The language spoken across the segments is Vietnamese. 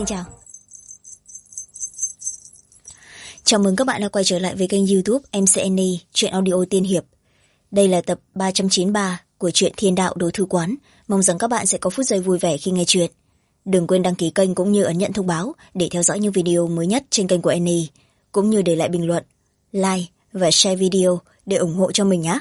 chào. Chào mừng các bạn đã quay trở lại với kênh YouTube MCNE Truyện Audio Tiên Hiệp. Đây là tập 393 của truyện Thiên Đạo Đồ Thư Quán. Mong rằng các bạn sẽ có phút giây vui vẻ khi nghe truyện. Đừng quên đăng ký kênh cũng như ấn nhận thông báo để theo dõi những video mới nhất trên kênh của NE, cũng như để lại bình luận, like và share video để ủng hộ cho mình nhé.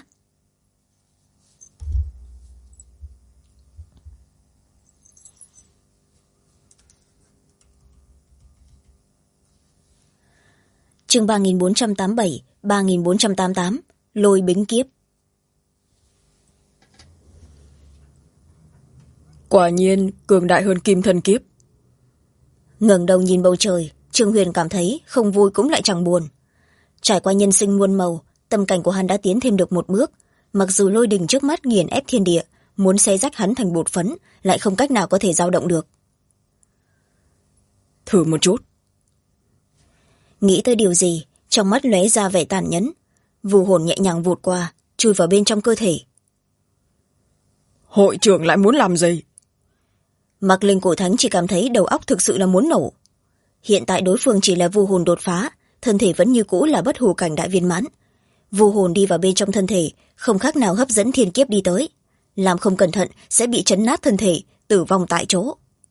Chương 3487, 3488, Lôi Bính Kiếp. Quả nhiên cường đại hơn Kim Thân Kiếp. Ngẩng đầu nhìn bầu trời, Trương Huyền cảm thấy không vui cũng lại chẳng buồn. Trải qua nhân sinh muôn màu, tâm cảnh của hắn đã tiến thêm được một bước. Mặc dù lôi đình trước mắt nghiền ép thiên địa, muốn xé rách hắn thành bột phấn, lại không cách nào có thể dao động được. Thử một chút. Nghĩ tới điều gì, trong mắt lóe ra vẻ tàn nhẫn. Vù hồn nhẹ nhàng vụt qua, chui vào bên trong cơ thể. Hội trưởng lại muốn làm gì? Mặc Linh Cổ Thánh chỉ cảm thấy đầu óc thực sự là muốn nổ. Hiện tại đối phương chỉ là vù hồn đột phá, thân thể vẫn như cũ là bất hủ cảnh đại viên mãn. Vù hồn đi vào bên trong thân thể, không khác nào hấp dẫn thiên kiếp đi tới. Làm không cẩn thận sẽ bị chấn nát thân thể, tử vong tại chỗ.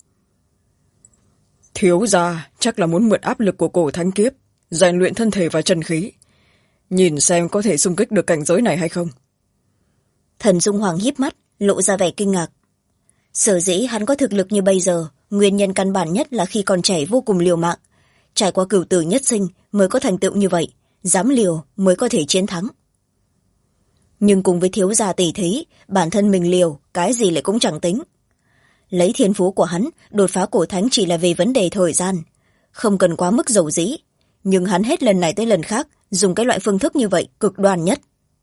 Thiếu gia chắc là muốn mượn áp lực của cổ thánh kiếp, rèn luyện thân thể và chân khí. Nhìn xem có thể xung kích được cảnh giới này hay không. Thần Dung Hoàng híp mắt, lộ ra vẻ kinh ngạc. Sở dĩ hắn có thực lực như bây giờ, nguyên nhân căn bản nhất là khi còn trẻ vô cùng liều mạng. Trải qua cửu tử nhất sinh mới có thành tựu như vậy, dám liều mới có thể chiến thắng. Nhưng cùng với thiếu gia tỷ thí, bản thân mình liều, cái gì lại cũng chẳng tính. Lấy thiên phú của hắn, đột phá cổ thánh chỉ là về vấn đề thời gian. Không cần quá mức dầu dĩ, nhưng hắn hết lần này tới lần khác dùng cái loại phương thức như vậy cực đoan nhất.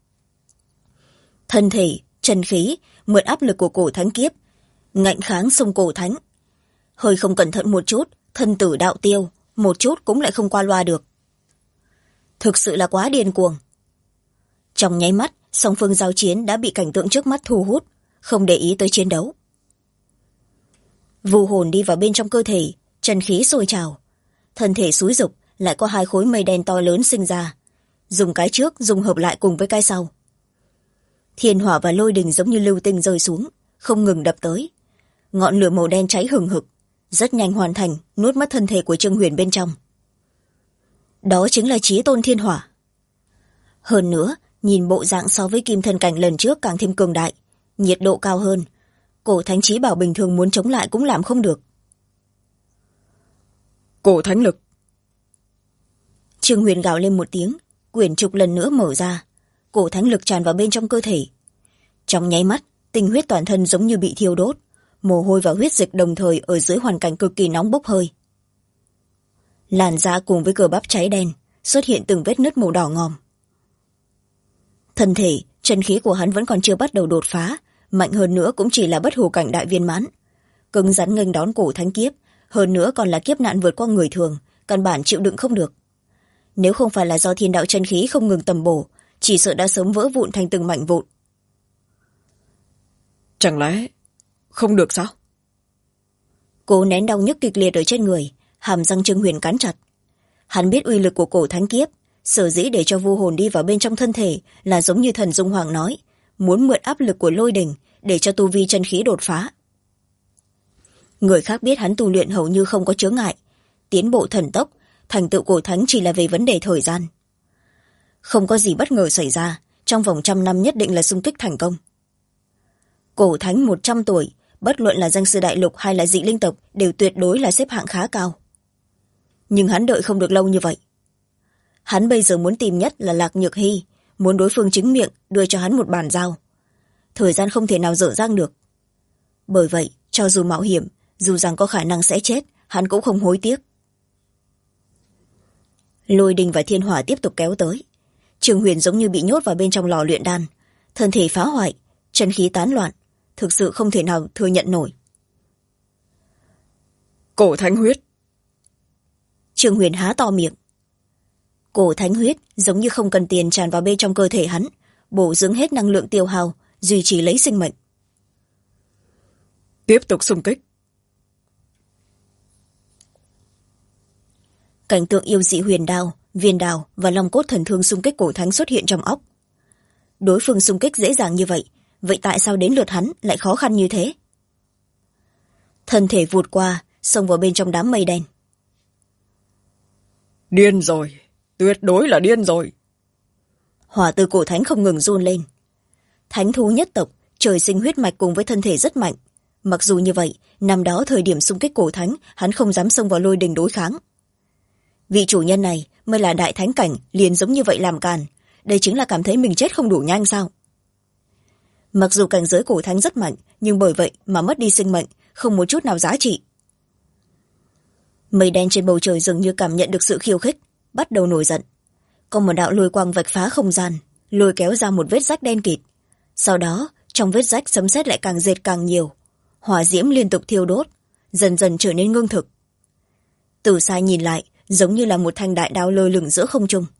Thân thể, chân khí, mượn áp lực của cổ thánh kiếp, ngạnh kháng sông cổ thánh. Hơi không cẩn thận một chút, thân tử đạo tiêu, một chút cũng lại không qua loa được. Thực sự là quá điên cuồng. Trong nháy mắt, song phương giao chiến đã bị cảnh tượng trước mắt thu hút, không để ý tới chiến đấu. Vù hồn đi vào bên trong cơ thể, chân khí sôi trào. Thân thể xúi dục, lại có hai khối mây đen to lớn sinh ra. Dùng cái trước dung hợp lại cùng với cái sau. Thiên hỏa và lôi đình giống như lưu tinh rơi xuống, không ngừng đập tới. Ngọn lửa màu đen cháy hừng hực, rất nhanh hoàn thành, nuốt mất thân thể của Trương Huyền bên trong. Đó chính là chí tôn thiên hỏa. Hơn nữa, nhìn bộ dạng so với kim thân cảnh lần trước càng thêm cường đại, nhiệt độ cao hơn. Cổ thánh chí bảo bình thường muốn chống lại cũng làm không được. Cổ thánh lực. Trương Huyền gào lên một tiếng, quyển trục lần nữa mở ra, cổ thánh lực tràn vào bên trong cơ thể. Trong nháy mắt, tinh huyết toàn thân giống như bị thiêu đốt, mồ hôi và huyết dịch đồng thời ở dưới hoàn cảnh cực kỳ nóng bốc hơi. Làn da cùng với cơ bắp cháy đen, xuất hiện từng vết nứt màu đỏ ngòm. Thân thể, chân khí của hắn vẫn còn chưa bắt đầu đột phá, mạnh hơn nữa cũng chỉ là bất hủ cảnh đại viên mãn. Cứng rắn nghênh đón cổ thánh kiếp, hơn nữa còn là kiếp nạn vượt qua người thường, căn bản chịu đựng không được. Nếu không phải là do thiên đạo chân khí không ngừng tầm bổ, chỉ sợ đã sớm vỡ vụn thành từng mảnh vụn. Chẳng lẽ không được sao? Cố nén đau nhức kịch liệt ở trên người, hàm răng Trương Huyền cắn chặt. Hắn biết uy lực của cổ thánh kiếp, sở dĩ để cho vu hồn đi vào bên trong thân thể là giống như Thần Dung Hoàng nói, muốn mượn áp lực của lôi đình để cho tu vi chân khí đột phá. Người khác biết hắn tu luyện hầu như không có chướng ngại, tiến bộ thần tốc, thành tựu cổ thánh chỉ là về vấn đề thời gian. Không có gì bất ngờ xảy ra, trong vòng 100 năm nhất định là xung kích thành công. Cổ thánh 100 tuổi, bất luận là danh sư đại lục hay là dị linh tộc đều tuyệt đối là xếp hạng khá cao. Nhưng hắn đợi không được lâu như vậy. Hắn bây giờ muốn tìm nhất là Lạc Nhược Hy, muốn đối phương chính miệng đưa cho hắn một bàn giao. Thời gian không thể nào dở dang được. Bởi vậy, cho dù mạo hiểm, dù rằng có khả năng sẽ chết, hắn cũng không hối tiếc. Lôi đình và thiên hỏa tiếp tục kéo tới. Trương Huyền giống như bị nhốt vào bên trong lò luyện đan, thân thể phá hoại, chân khí tán loạn, thực sự không thể nào thừa nhận nổi. Cổ thánh huyết. Trương Huyền há to miệng. Cổ thánh huyết giống như không cần tiền tràn vào bên trong cơ thể hắn, bổ dưỡng hết năng lượng tiêu hao, duy trì lấy sinh mệnh. Tiếp tục xung kích. cảnh tượng yêu dị huyền đao, viên đào và long cốt thần thương xung kích cổ thánh xuất hiện trong óc. Đối phương xung kích dễ dàng như vậy, vậy tại sao đến lượt hắn lại khó khăn như thế? Thân thể vụt qua, xông vào bên trong đám mây đen. Điên rồi, tuyệt đối là điên rồi. Hỏa từ cổ thánh không ngừng run lên. Thánh thú nhất tộc, trời sinh huyết mạch cùng với thân thể rất mạnh. Mặc dù như vậy, năm đó thời điểm xung kích cổ thánh, hắn không dám xông vào lôi đình đối kháng. Vị chủ nhân này mới là đại thánh cảnh, liền giống như vậy làm càn. Đây chính là cảm thấy mình chết không đủ nhanh sao? Mặc dù cảnh giới cổ thánh rất mạnh, nhưng bởi vậy mà mất đi sinh mệnh, không một chút nào giá trị. Mây đen trên bầu trời dường như cảm nhận được sự khiêu khích, bắt đầu nổi giận. Có một đạo lôi quang vạch phá không gian, lôi kéo ra một vết rách đen kịt. Sau đó, trong vết rách sấm sét lại càng dệt càng nhiều. Hỏa diễm liên tục thiêu đốt, dần dần trở nên ngưng thực. Từ xa nhìn lại, giống như là một thanh đại đao lơ lửng giữa không trung.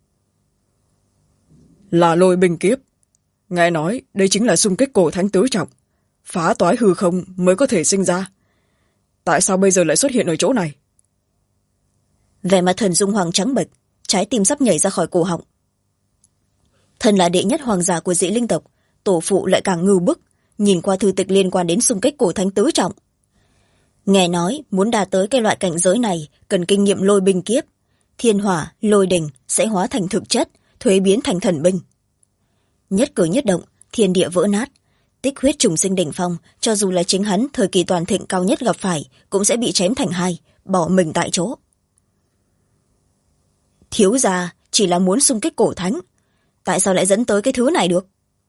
Là lôi binh kiếp. Nghe nói đây chính là xung kích cổ thánh tứ trọng, phá toái hư không mới có thể sinh ra. Tại sao bây giờ lại xuất hiện ở chỗ này? Vẻ mặt Thần Dung Hoàng trắng bệch, trái tim sắp nhảy ra khỏi cổ họng. Thần là đệ nhất hoàng giả của dị linh tộc, tổ phụ lại càng ngưu bức, nhìn qua thư tịch liên quan đến xung kích cổ thánh tứ trọng. Nghe nói muốn đạt tới cái loại cảnh giới này cần kinh nghiệm lôi binh kiếp, thiên hỏa, lôi đình sẽ hóa thành thực chất, thuế biến thành thần binh. Nhất cử nhất động, thiên địa vỡ nát, tích huyết trùng sinh đỉnh phong, cho dù là chính hắn thời kỳ toàn thịnh cao nhất gặp phải cũng sẽ bị chém thành hai, bỏ mình tại chỗ. Thiếu gia chỉ là muốn xung kích cổ thánh, tại sao lại dẫn tới cái thứ này được?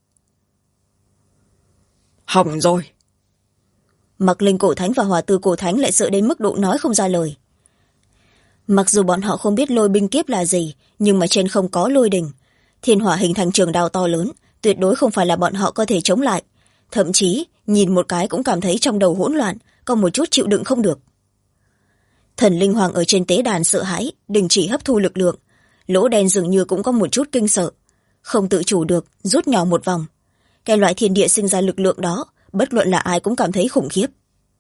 Hỏng rồi. Mặc linh cổ thánh và hỏa tư cổ thánh lại sợ đến mức độ nói không ra lời. Mặc dù bọn họ không biết lôi binh kiếp là gì, nhưng mà trên không có lôi đình, thiên hỏa hình thành trường đao to lớn, tuyệt đối không phải là bọn họ có thể chống lại. Thậm chí nhìn một cái cũng cảm thấy trong đầu hỗn loạn, có một chút chịu đựng không được. Thần linh hoàng ở trên tế đàn sợ hãi, đình chỉ hấp thu lực lượng, lỗ đen dường như cũng có một chút kinh sợ, không tự chủ được rút nhỏ một vòng. Cái loại thiên địa sinh ra lực lượng đó, bất luận là ai cũng cảm thấy khủng khiếp.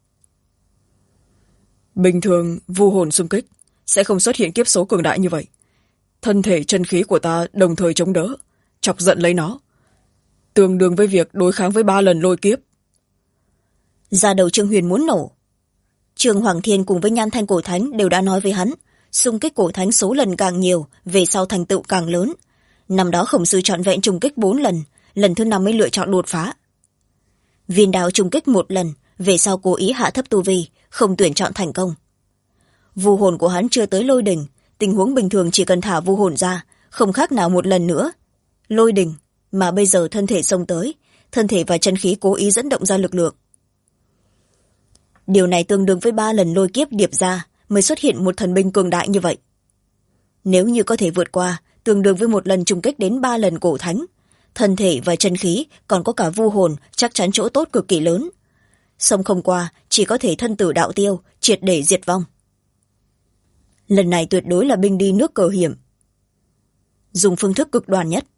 Bình thường vu hồn xung kích sẽ không xuất hiện kiếp số cường đại như vậy. Thân thể chân khí của ta đồng thời chống đỡ, chọc giận lấy nó, tương đương với việc đối kháng với 3 lần lôi kiếp. Da đầu Trương Huyền muốn nổ. Trương Hoàng Thiên cùng với Nhan Thanh cổ thánh đều đã nói với hắn, xung kích cổ thánh số lần càng nhiều, về sau thành tựu càng lớn. Năm đó khổng sư trọn vẹn trùng kích 4 lần, lần thứ 5 mới lựa chọn đột phá. Viên đào trùng kích 1 lần, về sau cố ý hạ thấp tu vi, không tuyển chọn thành công. Vu hồn của hắn chưa tới lôi đỉnh, tình huống bình thường chỉ cần thả vu hồn ra, không khác nào một lần nữa lôi đỉnh, mà bây giờ thân thể xông tới, thân thể và chân khí cố ý dẫn động ra lực lượng. Điều này tương đương với 3 lần lôi kiếp điệp ra mới xuất hiện một thần binh cường đại như vậy. Nếu như có thể vượt qua, tương đương với 1 lần trùng kích đến 3 lần cổ thánh, thân thể và chân khí còn có cả vu hồn, chắc chắn chỗ tốt cực kỳ lớn. Xông không qua, chỉ có thể thân tử đạo tiêu, triệt để diệt vong. Lần này tuyệt đối là binh đi nước cờ hiểm, dùng phương thức cực đoan nhất.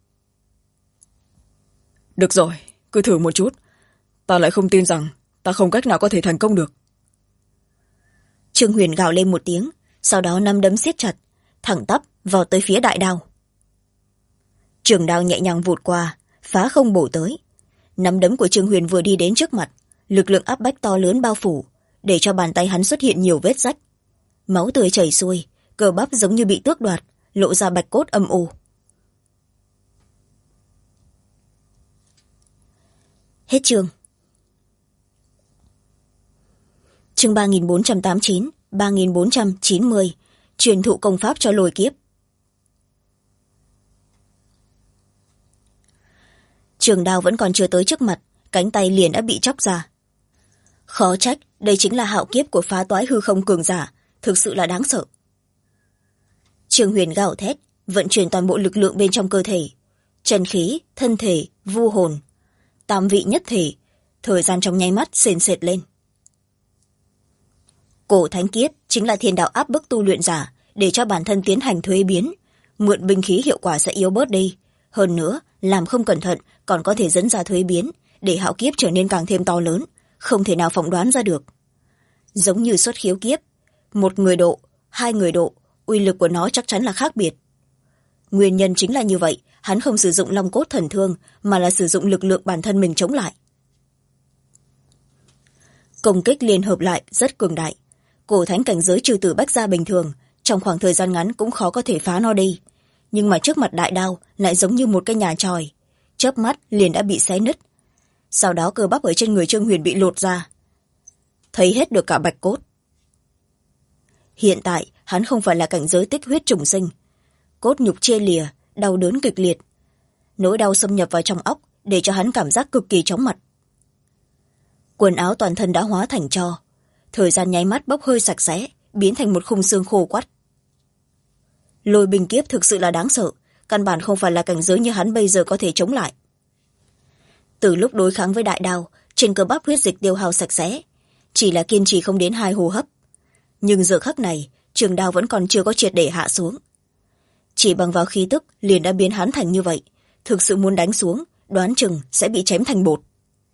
Được rồi, cứ thử một chút. Ta lại không tin rằng ta không cách nào có thể thành công được. Trương Huyền gào lên một tiếng, sau đó nắm đấm siết chặt, thẳng tắp vào tới phía đại đao. Trường đao nhẹ nhàng vụt qua, phá không bổ tới. Nắm đấm của Trương Huyền vừa đi đến trước mặt, lực lượng áp bách to lớn bao phủ, để cho bàn tay hắn xuất hiện nhiều vết rách. Máu tươi chảy xuôi, cơ bắp giống như bị tước đoạt, lộ ra bạch cốt âm u. Hết chương. Chương 3489, 3490, truyền thụ công pháp cho lôi kiếp. Trường đao vẫn còn chưa tới trước mặt, cánh tay liền đã bị chóc ra. Khó trách, đây chính là hạo kiếp của phá toái hư không cường giả, thực sự là đáng sợ. Trương Huyền gào thét, vận chuyển toàn bộ lực lượng bên trong cơ thể, chân khí, thân thể, vu hồn, tam vị nhất thể, thời gian trong nháy mắt sền sệt lên. Cổ thánh kiếp chính là thiên đạo áp bức tu luyện giả, để cho bản thân tiến hành thuế biến, mượn binh khí hiệu quả sẽ yếu bớt đi. Hơn nữa, làm không cẩn thận còn có thể dẫn ra thuế biến, để hạo kiếp trở nên càng thêm to lớn, không thể nào phỏng đoán ra được. Giống như xuất khiếu kiếp, 1 người độ, 2 người độ, uy lực của nó chắc chắn là khác biệt. Nguyên nhân chính là như vậy, hắn không sử dụng long cốt thần thương mà là sử dụng lực lượng bản thân mình chống lại. Công kích liên hợp lại rất cường đại. Cổ thánh cảnh giới trừ tử bách gia bình thường trong khoảng thời gian ngắn cũng khó có thể phá nó đi, nhưng mà trước mặt đại đao lại giống như một cái nhà chòi, chớp mắt liền đã bị xé nứt. Sau đó cơ bắp ở trên người Trương Huyền bị lột ra, thấy hết được cả bạch cốt. Hiện tại hắn không phải là cảnh giới tích huyết trùng sinh, cốt nhục chia lìa, đau đớn kịch liệt, nỗi đau xâm nhập vào trong óc để cho hắn cảm giác cực kỳ chóng mặt. Quần áo toàn thân đã hóa thành tro, thời gian nháy mắt bốc hơi sạch sẽ, biến thành một khung xương khô quắt. Lôi binh kiếp thực sự là đáng sợ, căn bản không phải là cảnh giới như hắn bây giờ có thể chống lại. Từ lúc đối kháng với đại đao, trên cơ bắp huyết dịch tiêu hao sạch sẽ, chỉ là kiên trì không đến 2 hô hấp. Nhưng giờ khắc này, trường đao vẫn còn chưa có triệt để hạ xuống. Chỉ bằng vào khí tức liền đã biến hắn thành như vậy, thực sự muốn đánh xuống, đoán chừng sẽ bị chém thành bột.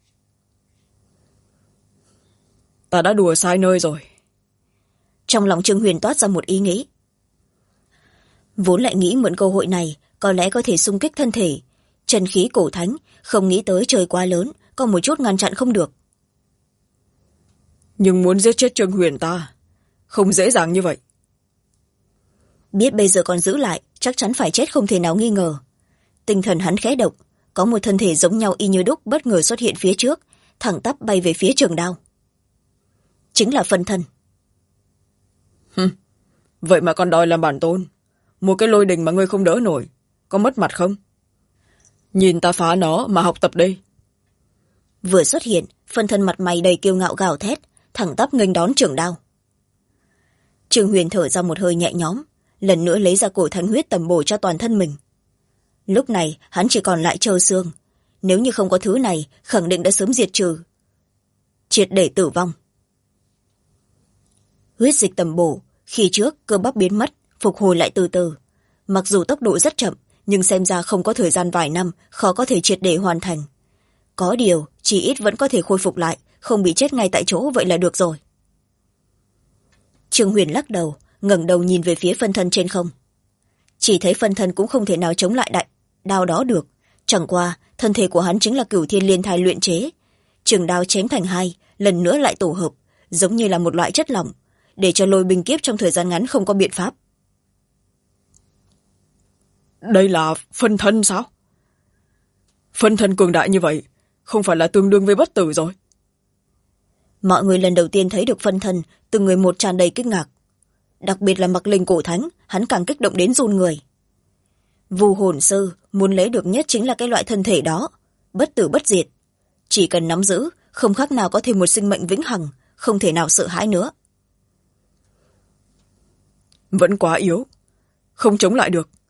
Ta đã đùa sai nơi rồi. Trong lòng Trương Huyền toát ra một ý nghĩ. Vốn lại nghĩ mượn cơ hội này có lẽ có thể xung kích thân thể chân khí cổ thánh, không nghĩ tới trời quá lớn, có một chút ngăn chặn không được. Nhưng muốn giết chết Trương Huyền ta không dễ dàng như vậy. Biết bây giờ còn giữ lại chắc chắn phải chết không thể nào nghi ngờ. Tinh thần hắn khẽ động, có một thân thể giống nhau y như đúc bất ngờ xuất hiện phía trước, thẳng tắp bay về phía trường đao. Chính là phân thân. Vậy mà còn đòi làm bản tôn, một cái lôi đình mà ngươi không đỡ nổi, có mất mặt không? Nhìn ta phá nó mà học tập đây. Vừa xuất hiện, phân thân mặt mày đầy kiêu ngạo gào thét, thẳng tắp nghênh đón trường đao. Trương Huyền thở ra một hơi nhẹ nhõm, lần nữa lấy ra cổ thánh huyết tầm bổ cho toàn thân mình. Lúc này hắn chỉ còn lại trơ xương, nếu như không có thứ này khẳng định đã sớm diệt trừ, triệt để tử vong. Huyết dịch tầm bổ, khi trước cơ bắp biến mất, phục hồi lại từ từ. Mặc dù tốc độ rất chậm, nhưng xem ra không có thời gian vài năm, khó có thể triệt để hoàn thành. Có điều, chỉ ít vẫn có thể khôi phục lại, không bị chết ngay tại chỗ, vậy là được rồi. Trương Huyền lắc đầu, ngẩng đầu nhìn về phía phân thân trên không. Chỉ thấy phân thân cũng không thể nào chống lại đại đao đó được. Chẳng qua, thân thể của hắn chính là Cửu Thiên Liên Thai luyện chế. Trường đao chém thành hai, lần nữa lại tổ hợp, giống như là một loại chất lỏng, để cho lôi binh kiếp trong thời gian ngắn không có biện pháp. Đây là phân thân sao? Phân thân cường đại như vậy, không phải là tương đương với bất tử rồi? Mọi người lần đầu tiên thấy được phân thân, từng người một tràn đầy kinh ngạc. Đặc biệt là Mặc Linh cổ thánh, hắn càng kích động đến run người. Vu hồn sư muốn lấy được nhất chính là cái loại thân thể đó, bất tử bất diệt. Chỉ cần nắm giữ, không khác nào có thêm một sinh mệnh vĩnh hằng, không thể nào sợ hãi nữa. Vẫn quá yếu, không chống lại được.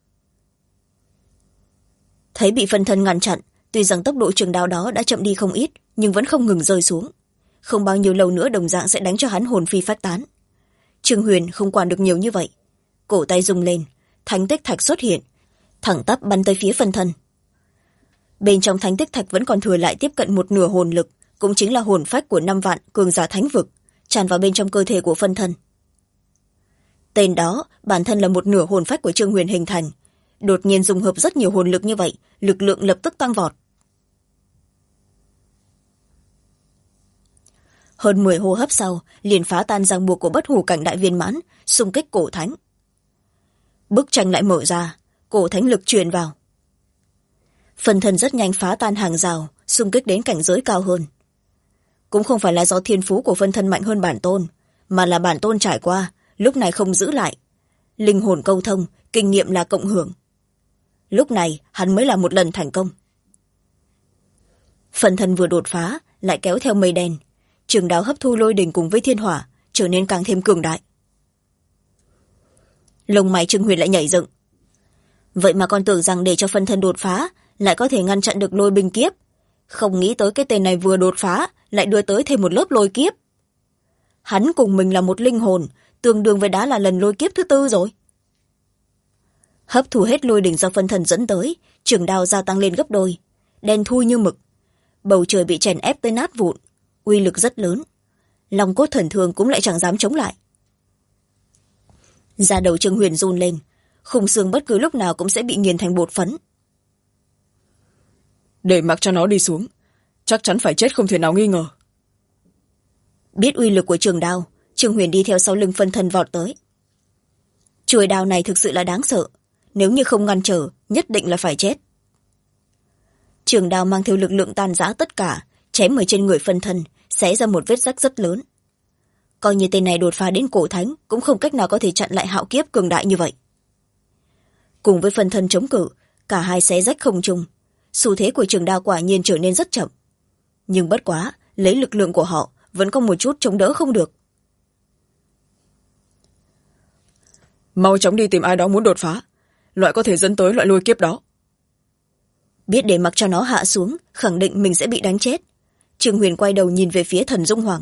Thấy bị phân thân ngăn chặn, tuy rằng tốc độ trường đao đó đã chậm đi không ít, nhưng vẫn không ngừng rơi xuống. Không bao nhiêu lâu nữa đồng dạng sẽ đánh cho hắn hồn phi phách tán. Trương Huyền không quản được nhiều như vậy, cổ tay rung lên, thánh tích thạch xuất hiện, thẳng tắp bắn tới phía phân thân. Bên trong thánh tích thạch vẫn còn thừa lại tiếp cận một nửa hồn lực, cũng chính là hồn phách của 5 vạn cường giả thánh vực, tràn vào bên trong cơ thể của phân thân. Tên đó bản thân là một nửa hồn phách của Trương Huyền hình thành, đột nhiên dùng hợp rất nhiều hồn lực như vậy, lực lượng lập tức tăng vọt. Hơn 10 hô hấp sau, liền phá tan ràng buộc của bất hủ cảnh đại viên mãn, xung kích cổ thánh. Bức tranh lại mở ra, cổ thánh lực truyền vào. Phân thân rất nhanh phá tan hàng rào, xung kích đến cảnh giới cao hơn. Cũng không phải là do thiên phú của phân thân mạnh hơn bản tôn, mà là bản tôn trải qua, lúc này không giữ lại. Linh hồn câu thông, kinh nghiệm là cộng hưởng. Lúc này hắn mới là một lần thành công. Phân thân vừa đột phá, lại kéo theo mây đen. Trường đao hấp thu lôi đình cùng với thiên hỏa, trở nên càng thêm cường đại. Lông mày Trương Huyền lại nhảy dựng. Vậy mà còn tưởng rằng để cho phân thân đột phá, lại có thể ngăn chặn được lôi binh kiếp. Không nghĩ tới cái tên này vừa đột phá, lại đưa tới thêm một lớp lôi kiếp. Hắn cùng mình là một linh hồn, tương đương với đã là lần lôi kiếp thứ 4 rồi. Hấp thu hết lôi đỉnh do phân thân dẫn tới, trường đao gia tăng lên gấp đôi, đen thui như mực. Bầu trời bị chèn ép tới nát vụn, uy lực rất lớn. Long cốt thần thương cũng lại chẳng dám chống lại. Da đầu Trương Huyền run lên, khung xương bất cứ lúc nào cũng sẽ bị nghiền thành bột phấn. Để mặc cho nó đi xuống, chắc chắn phải chết không thể nào nghi ngờ. Biết uy lực của trường đao, Trương Huyền đi theo sau lưng phân thân vọt tới. Chuôi đao này thực sự là đáng sợ, nếu như không ngăn trở nhất định là phải chết. Trường đao mang theo lực lượng tan rã tất cả, chém ở trên người phân thân, xé ra một vết rách rất lớn. Coi như tên này đột phá đến cổ thánh cũng không cách nào có thể chặn lại hạo kiếp cường đại như vậy. Cùng với phân thân chống cự, cả hai xé rách không trung, xu thế của trường đao quả nhiên trở nên rất chậm. Nhưng bất quá, lấy lực lượng của họ vẫn có một chút chống đỡ không được. Mau chóng đi tìm ai đó muốn đột phá, loại có thể dẫn tới loại lôi kiếp đó. Biết để mặc cho nó hạ xuống, khẳng định mình sẽ bị đánh chết. Trương Huyền quay đầu nhìn về phía Thần Dung Hoàng.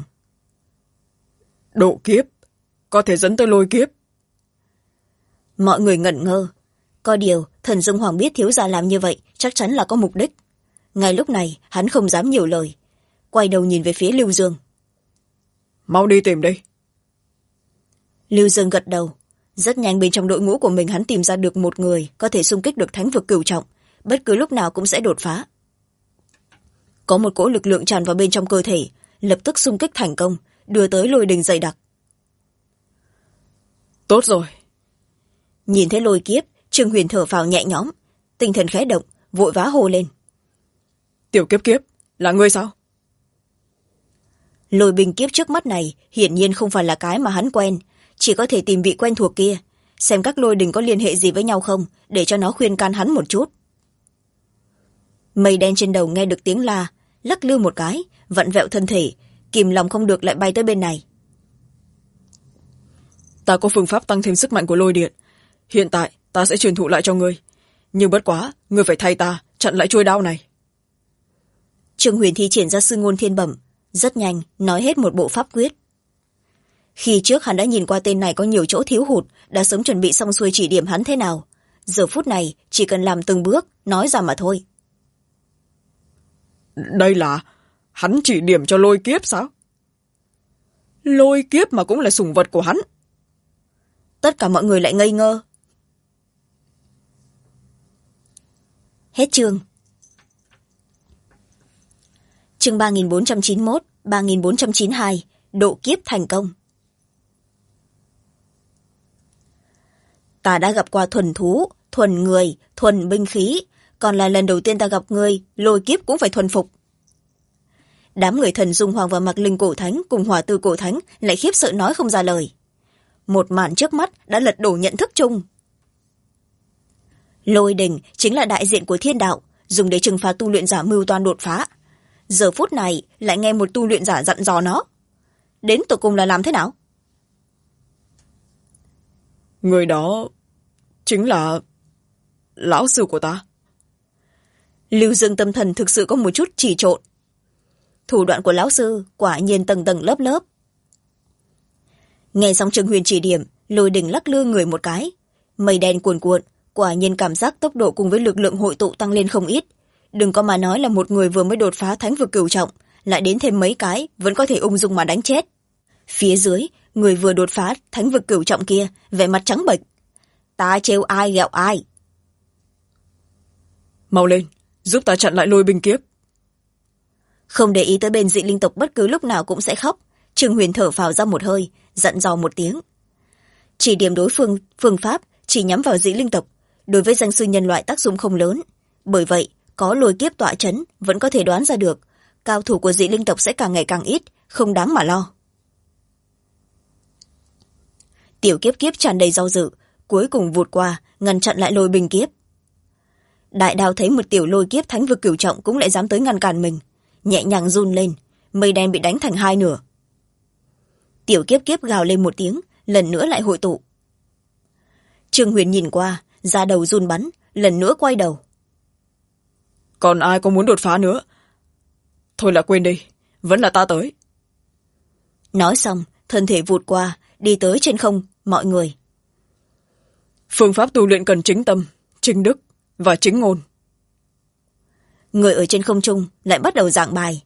Độ kiếp, có thể dẫn tới lôi kiếp. Mọi người ngẩn ngơ. Có điều, Thần Dung Hoàng biết thiếu gia làm như vậy chắc chắn là có mục đích. Ngay lúc này, hắn không dám nhiều lời. Quay đầu nhìn về phía Lưu Dương. Mau đi tìm đi. Lưu Dương gật đầu. Rất nhanh bên trong đội ngũ của mình hắn tìm ra được một người có thể xung kích được thánh vực cửu trọng, bất cứ lúc nào cũng sẽ đột phá. Có một cỗ lực lượng tràn vào bên trong cơ thể, lập tức xung kích thành công, đưa tới lôi đình dày đặc. Tốt rồi. Nhìn thấy lôi kiếp, Trương Huyền thở phào nhẹ nhõm, tinh thần khẽ động, vội vã hô lên. Tiểu kiếp kiếp, là ngươi sao? Lôi binh kiếp trước mắt này hiển nhiên không phải là cái mà hắn quen, chỉ có thể tìm vị quen thuộc kia, xem các lôi đình có liên hệ gì với nhau không, để cho nó khuyên can hắn một chút. Mây đen trên đầu nghe được tiếng la, lắc lư một cái, vặn vẹo thân thể, kìm lòng không được lại bay tới bên này. Ta có phương pháp tăng thêm sức mạnh của lôi điện, hiện tại ta sẽ truyền thụ lại cho ngươi, nhưng bất quá ngươi phải thay ta chặn lại chuôi đao này. Trương Huyền thi triển ra sư ngôn thiên bẩm, rất nhanh nói hết một bộ pháp quyết. Khi trước hắn đã nhìn qua tên này có nhiều chỗ thiếu hụt, đã sớm chuẩn bị xong xuôi chỉ điểm hắn thế nào. Giờ phút này chỉ cần làm từng bước, nói ra mà thôi. Đây là hắn chỉ điểm cho lôi kiếp sao? Lôi kiếp mà cũng là sủng vật của hắn. Tất cả mọi người lại ngây ngơ. Hết chương. Chương 3491, 3492, độ kiếp thành công. Ta đã gặp qua thuần thú, thuần người, thuần binh khí, còn là lần đầu tiên ta gặp ngươi, lôi kiếp cũng phải thuần phục. Đám người Thần Dung Hoàng và Mạc Linh cổ thánh cùng Hỏa Tư cổ thánh lại khiếp sợ nói không ra lời. Một màn trước mắt đã lật đổ nhận thức chung. Lôi đình chính là đại diện của thiên đạo, dùng để trừng phạt tu luyện giả mưu toan đột phá. Giờ phút này lại nghe một tu luyện giả dặn dò nó. Đến tụi cùng là làm thế nào? Người đó chính là lão sư của ta. Lưu Dương tâm thần thực sự có một chút trì trộn. Thủ đoạn của lão sư quả nhiên tầng tầng lớp lớp. Nghe xong Trương Huyền chỉ điểm, lôi đình lắc lư người một cái. Mây đen cuồn cuộn, quả nhiên cảm giác tốc độ cùng với lực lượng hội tụ tăng lên không ít. Đừng có mà nói là một người vừa mới đột phá thánh vực cửu trọng, lại đến thêm mấy cái vẫn có thể ung dung mà đánh chết. Phía dưới, người vừa đột phá thánh vực cửu trọng kia vẻ mặt trắng bệch. Ta trêu ai ghẹo ai? Mau lên, giúp ta chặn lại lôi binh kiếp. Không để ý tới bên dị linh tộc bất cứ lúc nào cũng sẽ khóc, Trương Huyền thở phào ra một hơi, dặn dò một tiếng. Chỉ điểm đối phương pháp chỉ nhắm vào dị linh tộc, đối với danh sư nhân loại tác dụng không lớn. Bởi vậy, có lôi kiếp tọa chấn vẫn có thể đoán ra được, cao thủ của dị linh tộc sẽ càng ngày càng ít, không đáng mà lo. Tiểu kiếp kiếp tràn đầy do dự, cuối cùng vụt qua, ngăn chặn lại lôi binh kiếp. Đại đao thấy một tiểu lôi kiếp thánh vực cửu trọng cũng lại dám tới ngăn cản mình, nhẹ nhàng run lên, mây đen bị đánh thành hai nửa. Tiểu kiếp kiếp gào lên một tiếng, lần nữa lại hội tụ. Trương Huyền nhìn qua, da đầu run bắn, lần nữa quay đầu. Còn ai có muốn đột phá nữa? Thôi là quên đi, vẫn là ta tới. Nói xong, thân thể vụt qua, đi tới trên không, mọi người. Phương pháp tu luyện cần chính tâm, chính đức và chính ngôn. Người ở trên không trung lại bắt đầu giảng bài.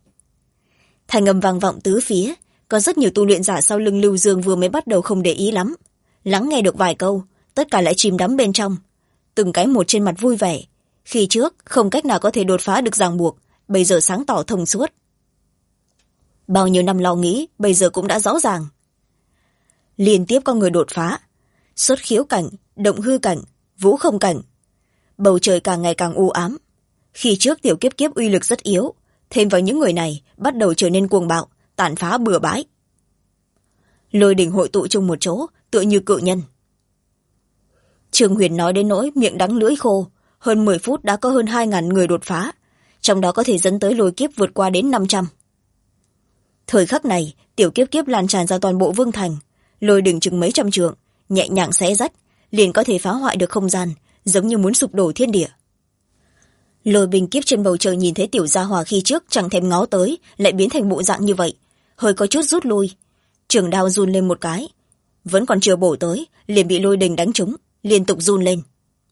Thành âm vang vọng tứ phía, có rất nhiều tu luyện giả sau lưng Lưu Dương vừa mới bắt đầu không để ý lắm. lắng nghe được vài câu, tất cả lại chìm đắm bên trong, từng cái một trên mặt vui vẻ. Khi trước không cách nào có thể đột phá được ràng buộc, bây giờ sáng tỏ thông suốt. Bao nhiêu năm lo nghĩ bây giờ cũng đã rõ ràng. Liên tiếp có người đột phá, xuất khiếu cảnh, động hư cảnh, vũ không cảnh. Bầu trời càng ngày càng u ám. Khi trước tiểu kiếp kiếp uy lực rất yếu, thêm vào những người này bắt đầu trở nên cuồng bạo, tàn phá bừa bãi. Lôi đình hội tụ chung một chỗ, tựa như cự nhân. Trương Huyền nói đến nỗi miệng đắng lưỡi khô. Hơn 10 phút đã có hơn 2.000 người đột phá, trong đó có thể dẫn tới lôi kiếp vượt qua đến 500. Thời khắc này, tiểu kiếp kiếp lan tràn ra toàn bộ vương thành, lôi đỉnh chừng mấy trăm trượng, nhẹ nhàng xé rách, liền có thể phá hoại được không gian, giống như muốn sụp đổ thiên địa. Lôi binh kiếp trên bầu trời nhìn thấy tiểu gia hỏa khi trước chẳng thèm ngó tới, lại biến thành bộ dạng như vậy, hơi có chút rút lui. Trường đao run lên một cái, vẫn còn chưa bổ tới, liền bị lôi đình đánh trúng, liên tục run lên.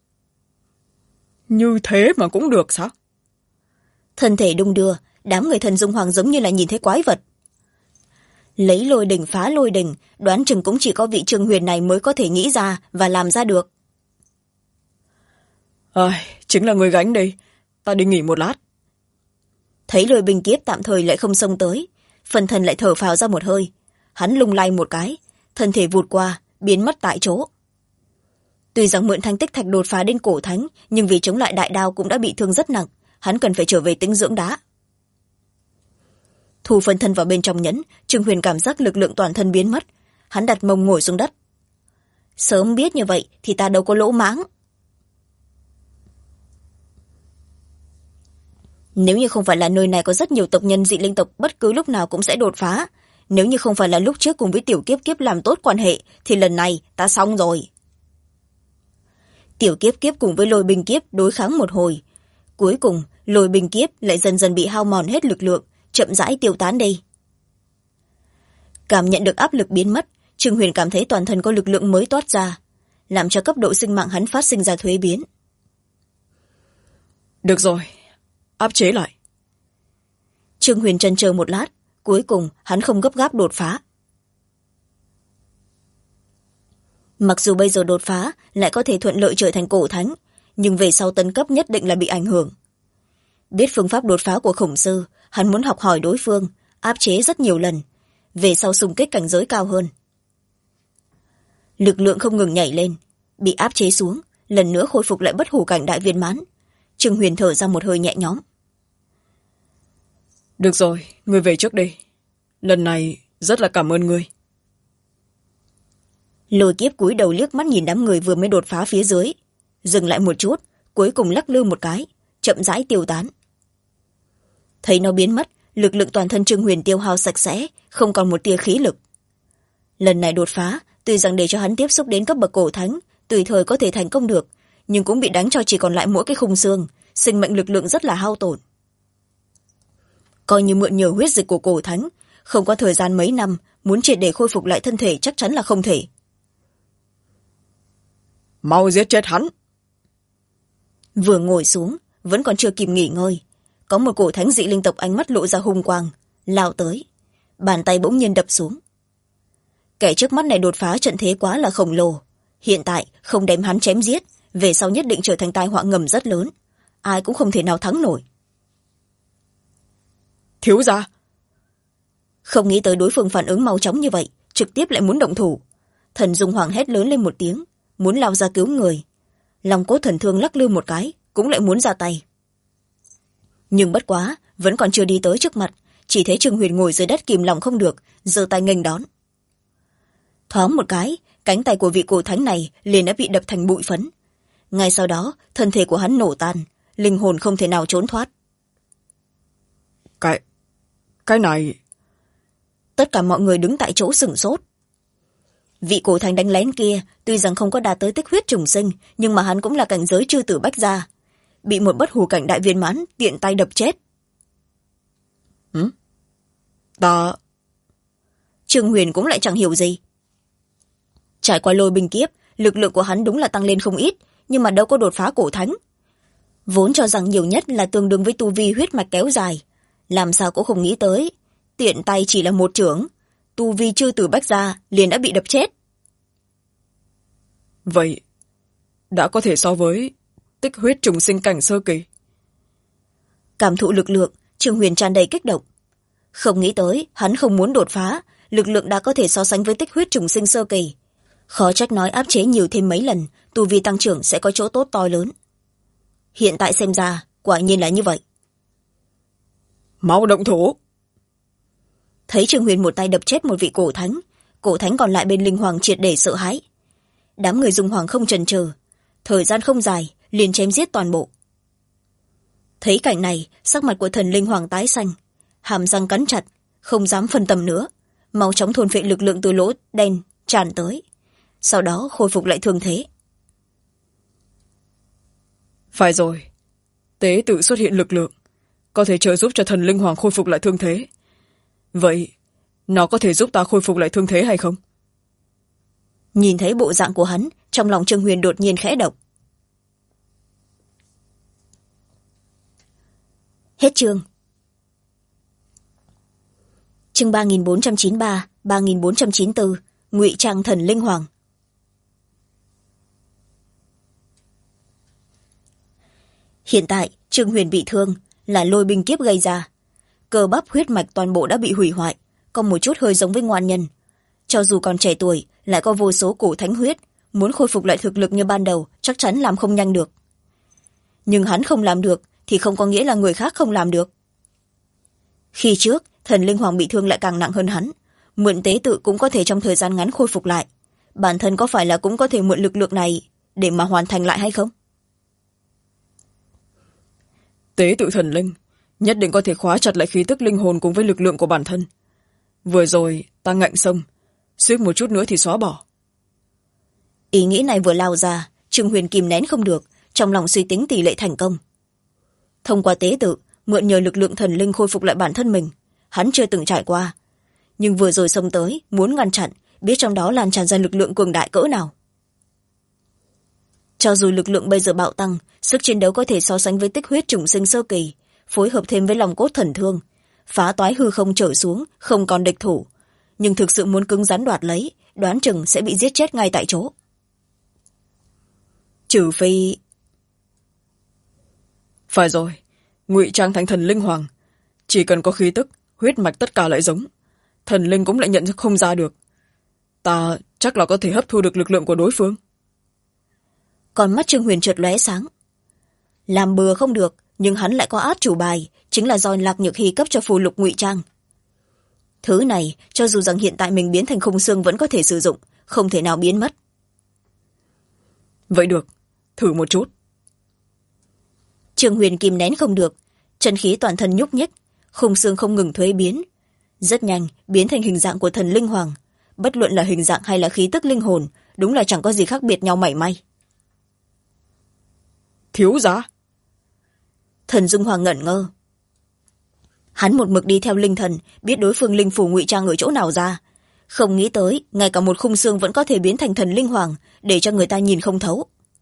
Như thế mà cũng được sao? Thân thể đung đưa, đám người thần dung hoàng giống như là nhìn thấy quái vật. Lấy lôi đình phá lôi đình, đoán chừng cũng chỉ có vị Trương Huyền này mới có thể nghĩ ra và làm ra được. Chính là người gánh đi, ta đi nghỉ một lát. Thấy lôi binh kiếp tạm thời lại không xông tới, phần thần lại thở phào ra một hơi. Hắn lung lay một cái, thân thể vụt qua, biến mất tại chỗ. Tuy rằng mượn thanh tích thạch đột phá đến cổ thánh, nhưng vì chống lại đại đao cũng đã bị thương rất nặng, hắn cần phải trở về tĩnh dưỡng đá. Thu phân thân vào bên trong nhẫn, Trương Huyền cảm giác lực lượng toàn thân biến mất. Hắn đặt mông ngồi xuống đất. Sớm biết như vậy thì ta đâu có lỗ mãng. Nếu như không phải là nơi này có rất nhiều tộc nhân dị linh tộc bất cứ lúc nào cũng sẽ đột phá, nếu như không phải là lúc trước cùng với tiểu kiếp kiếp làm tốt quan hệ, thì lần này ta xong rồi. Tiểu kiếp kiếp cùng với lôi binh kiếp đối kháng một hồi. Cuối cùng, lôi binh kiếp lại dần dần bị hao mòn hết lực lượng, chậm rãi tiêu tán đi. Cảm nhận được áp lực biến mất, Trương Huyền cảm thấy toàn thân có lực lượng mới toát ra, làm cho cấp độ sinh mạng hắn phát sinh ra thuế biến. Được rồi, áp chế lại. Trương Huyền chần chờ một lát, cuối cùng hắn không gấp gáp đột phá. Mặc dù bây giờ đột phá lại có thể thuận lợi trở thành cổ thánh, nhưng về sau tấn cấp nhất định là bị ảnh hưởng. Biết phương pháp đột phá của khổng sư, hắn muốn học hỏi đối phương, áp chế rất nhiều lần, về sau xung kích cảnh giới cao hơn. Lực lượng không ngừng nhảy lên, bị áp chế xuống, lần nữa khôi phục lại bất hủ cảnh đại viên mãn. Trương Huyền thở ra một hơi nhẹ nhõm. Được rồi, ngươi về trước đi. Lần này rất là cảm ơn ngươi. Lôi kiếp cúi đầu liếc mắt nhìn đám người vừa mới đột phá phía dưới, dừng lại một chút, cuối cùng lắc lư một cái, chậm rãi tiêu tán. Thấy nó biến mất, lực lượng toàn thân Trương Huyền tiêu hao sạch sẽ, không còn một tia khí lực. Lần này đột phá, tuy rằng để cho hắn tiếp xúc đến cấp bậc cổ thánh, tùy thời có thể thành công được, nhưng cũng bị đánh cho chỉ còn lại mỗi cái khung xương, sinh mệnh lực lượng rất là hao tổn. Coi như mượn nhiều huyết dịch của cổ thánh, không có thời gian mấy năm, muốn triệt để khôi phục lại thân thể chắc chắn là không thể. Mau giết chết hắn. Vừa ngồi xuống, vẫn còn chưa kịp nghỉ ngơi, có một cổ thánh dị linh tộc ánh mắt lộ ra hung quang, lao tới, bàn tay bỗng nhiên đập xuống. Kẻ trước mắt này đột phá trận thế quá là khổng lồ, hiện tại không đem hắn chém giết, về sau nhất định trở thành tai họa ngầm rất lớn, ai cũng không thể nào thắng nổi. Thiếu gia. Không nghĩ tới đối phương phản ứng mau chóng như vậy, trực tiếp lại muốn động thủ. Thần Dung Hoàng hét lớn lên một tiếng, muốn lao ra cứu người. Long cốt thần thương lắc lư một cái, cũng lại muốn ra tay. Nhưng bất quá, vẫn còn chưa đi tới trước mặt, chỉ thấy Trương Huyền ngồi dưới đất kìm lòng không được, giơ tay nghênh đón. Thoáng một cái, cánh tay của vị cổ thánh này liền đã bị đập thành bụi phấn. Ngay sau đó, thân thể của hắn nổ tan, linh hồn không thể nào trốn thoát. Cái này... Tất cả mọi người đứng tại chỗ sửng sốt. Vị cổ thánh đánh lén kia tuy rằng không có đạt tới tích huyết trùng sinh, nhưng mà hắn cũng là cảnh giới chư tử bách gia, bị một bất hủ cảnh đại viên mãn tiện tay đập chết. Trương Huyền cũng lại chẳng hiểu gì. Trải qua lôi binh kiếp, lực lượng của hắn đúng là tăng lên không ít, nhưng mà đâu có đột phá cổ thánh. Vốn cho rằng nhiều nhất là tương đương với tu vi huyết mạch kéo dài, làm sao cũng không nghĩ tới tiện tay chỉ là một chưởng, tu vi chư tử bách gia liền đã bị đập chết. vậy đã có thể so với tích huyết trùng sinh cảnh sơ kỳ. Cảm thụ lực lượng, Trương Huyền tràn đầy kích động. Không nghĩ tới hắn không muốn đột phá, lực lượng đã có thể so sánh với tích huyết trùng sinh sơ kỳ. Khó trách nói áp chế nhiều thêm mấy lần, tu vi tăng trưởng sẽ có chỗ tốt to lớn. Hiện tại xem ra quả nhiên là như vậy. Mau động thủ! Thấy Trương Huyền một tay đập chết một vị cổ thánh còn lại bên linh hoàng triệt để sợ hãi. Đám người dung hoàng không chần chờ, thời gian không dài liền chém giết toàn bộ. Thấy cảnh này, sắc mặt của thần linh hoàng tái xanh, hàm răng cắn chặt, không dám phân tâm nữa, mau chóng thôn phệ lực lượng từ lỗ đen tràn tới, sau đó khôi phục lại thương thế. Phải rồi, tế tự xuất hiện lực lượng có thể trợ giúp cho thần linh hoàng khôi phục lại thương thế. Vậy nó có thể giúp ta khôi phục lại thương thế hay không? Nhìn thấy bộ dạng của hắn, trong lòng Trương Huyền đột nhiên khẽ động. Hết chương. Chương 3493, 3494, Ngụy trang thần linh hoàng. Hiện tại Trương Huyền bị thương là lôi binh kiếp gây ra, cơ bắp huyết mạch toàn bộ đã bị hủy hoại, có một chút hơi giống với ngoan nhân. Cho dù còn trẻ tuổi lại có vô số cổ thánh huyết, muốn khôi phục lại thực lực như ban đầu chắc chắn làm không nhanh được. Nhưng hắn không làm được thì không có nghĩa là người khác không làm được. Khi trước thần linh hoàng bị thương lại càng nặng hơn hắn, mượn tế tự cũng có thể trong thời gian ngắn khôi phục lại. Bản thân có phải là cũng có thể mượn lực lượng này để mà hoàn thành lại hay không? Tế tự thần linh nhất định có thể khóa chặt lại khí tức linh hồn cùng với lực lượng của bản thân. Vừa rồi ta ngạnh xông, suýt một chút nữa thì xóa bỏ. Ý nghĩ này vừa lao ra, Trương Huyền kìm nén không được, trong lòng suy tính tỷ lệ thành công. Thông qua tế tự, mượn nhờ lực lượng thần linh khôi phục lại bản thân mình, hắn chưa từng trải qua. Nhưng vừa rồi xông tới, muốn ngăn chặn, biết trong đó lan tràn ra lực lượng cường đại cỡ nào. Cho dù lực lượng bây giờ bạo tăng, sức chiến đấu có thể so sánh với tích huyết trùng sinh sơ kỳ, phối hợp thêm với lòng cốt thần thương, phá toái hư không trở xuống, không còn địch thủ. Nhưng thực sự muốn cứng rắn đoạt lấy, đoán chừng sẽ bị giết chết ngay tại chỗ. Trừ phi... Phải rồi, ngụy trang thành thần linh hoàng, chỉ cần có khí tức, huyết mạch tất cả lại giống, thần linh cũng lại nhận không ra được. Ta chắc là có thể hấp thu được lực lượng của đối phương. Còn mắt Trương Huyền chợt lóe sáng. Làm bừa không được, nhưng hắn lại có át chủ bài, chính là do Lạc Nhược Hy cấp cho phù lục ngụy trang. Thứ này, cho dù rằng hiện tại mình biến thành khung xương vẫn có thể sử dụng, không thể nào biến mất. Vậy được, thử một chút. Trương Huyền kìm nén không được, chân khí toàn thân nhúc nhích, khung xương không ngừng thuế biến. Rất nhanh, biến thành hình dạng của thần linh hoàng. Bất luận là hình dạng hay là khí tức linh hồn, đúng là chẳng có gì khác biệt nhau mảy may. Thiếu giá. Thần Dung Hoàng ngẩn ngơ. Hắn một mực đi theo linh thần, biết đối phương linh phủ ngụy trang ở chỗ nào ra. Không nghĩ tới, ngay cả một khung xương vẫn có thể biến thành thần linh hoàng, để cho người ta nhìn không thấu.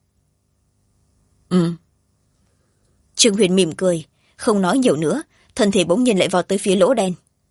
Trương Huyền mỉm cười, không nói nhiều nữa, thân thể bỗng nhiên lại vào tới phía lỗ đen.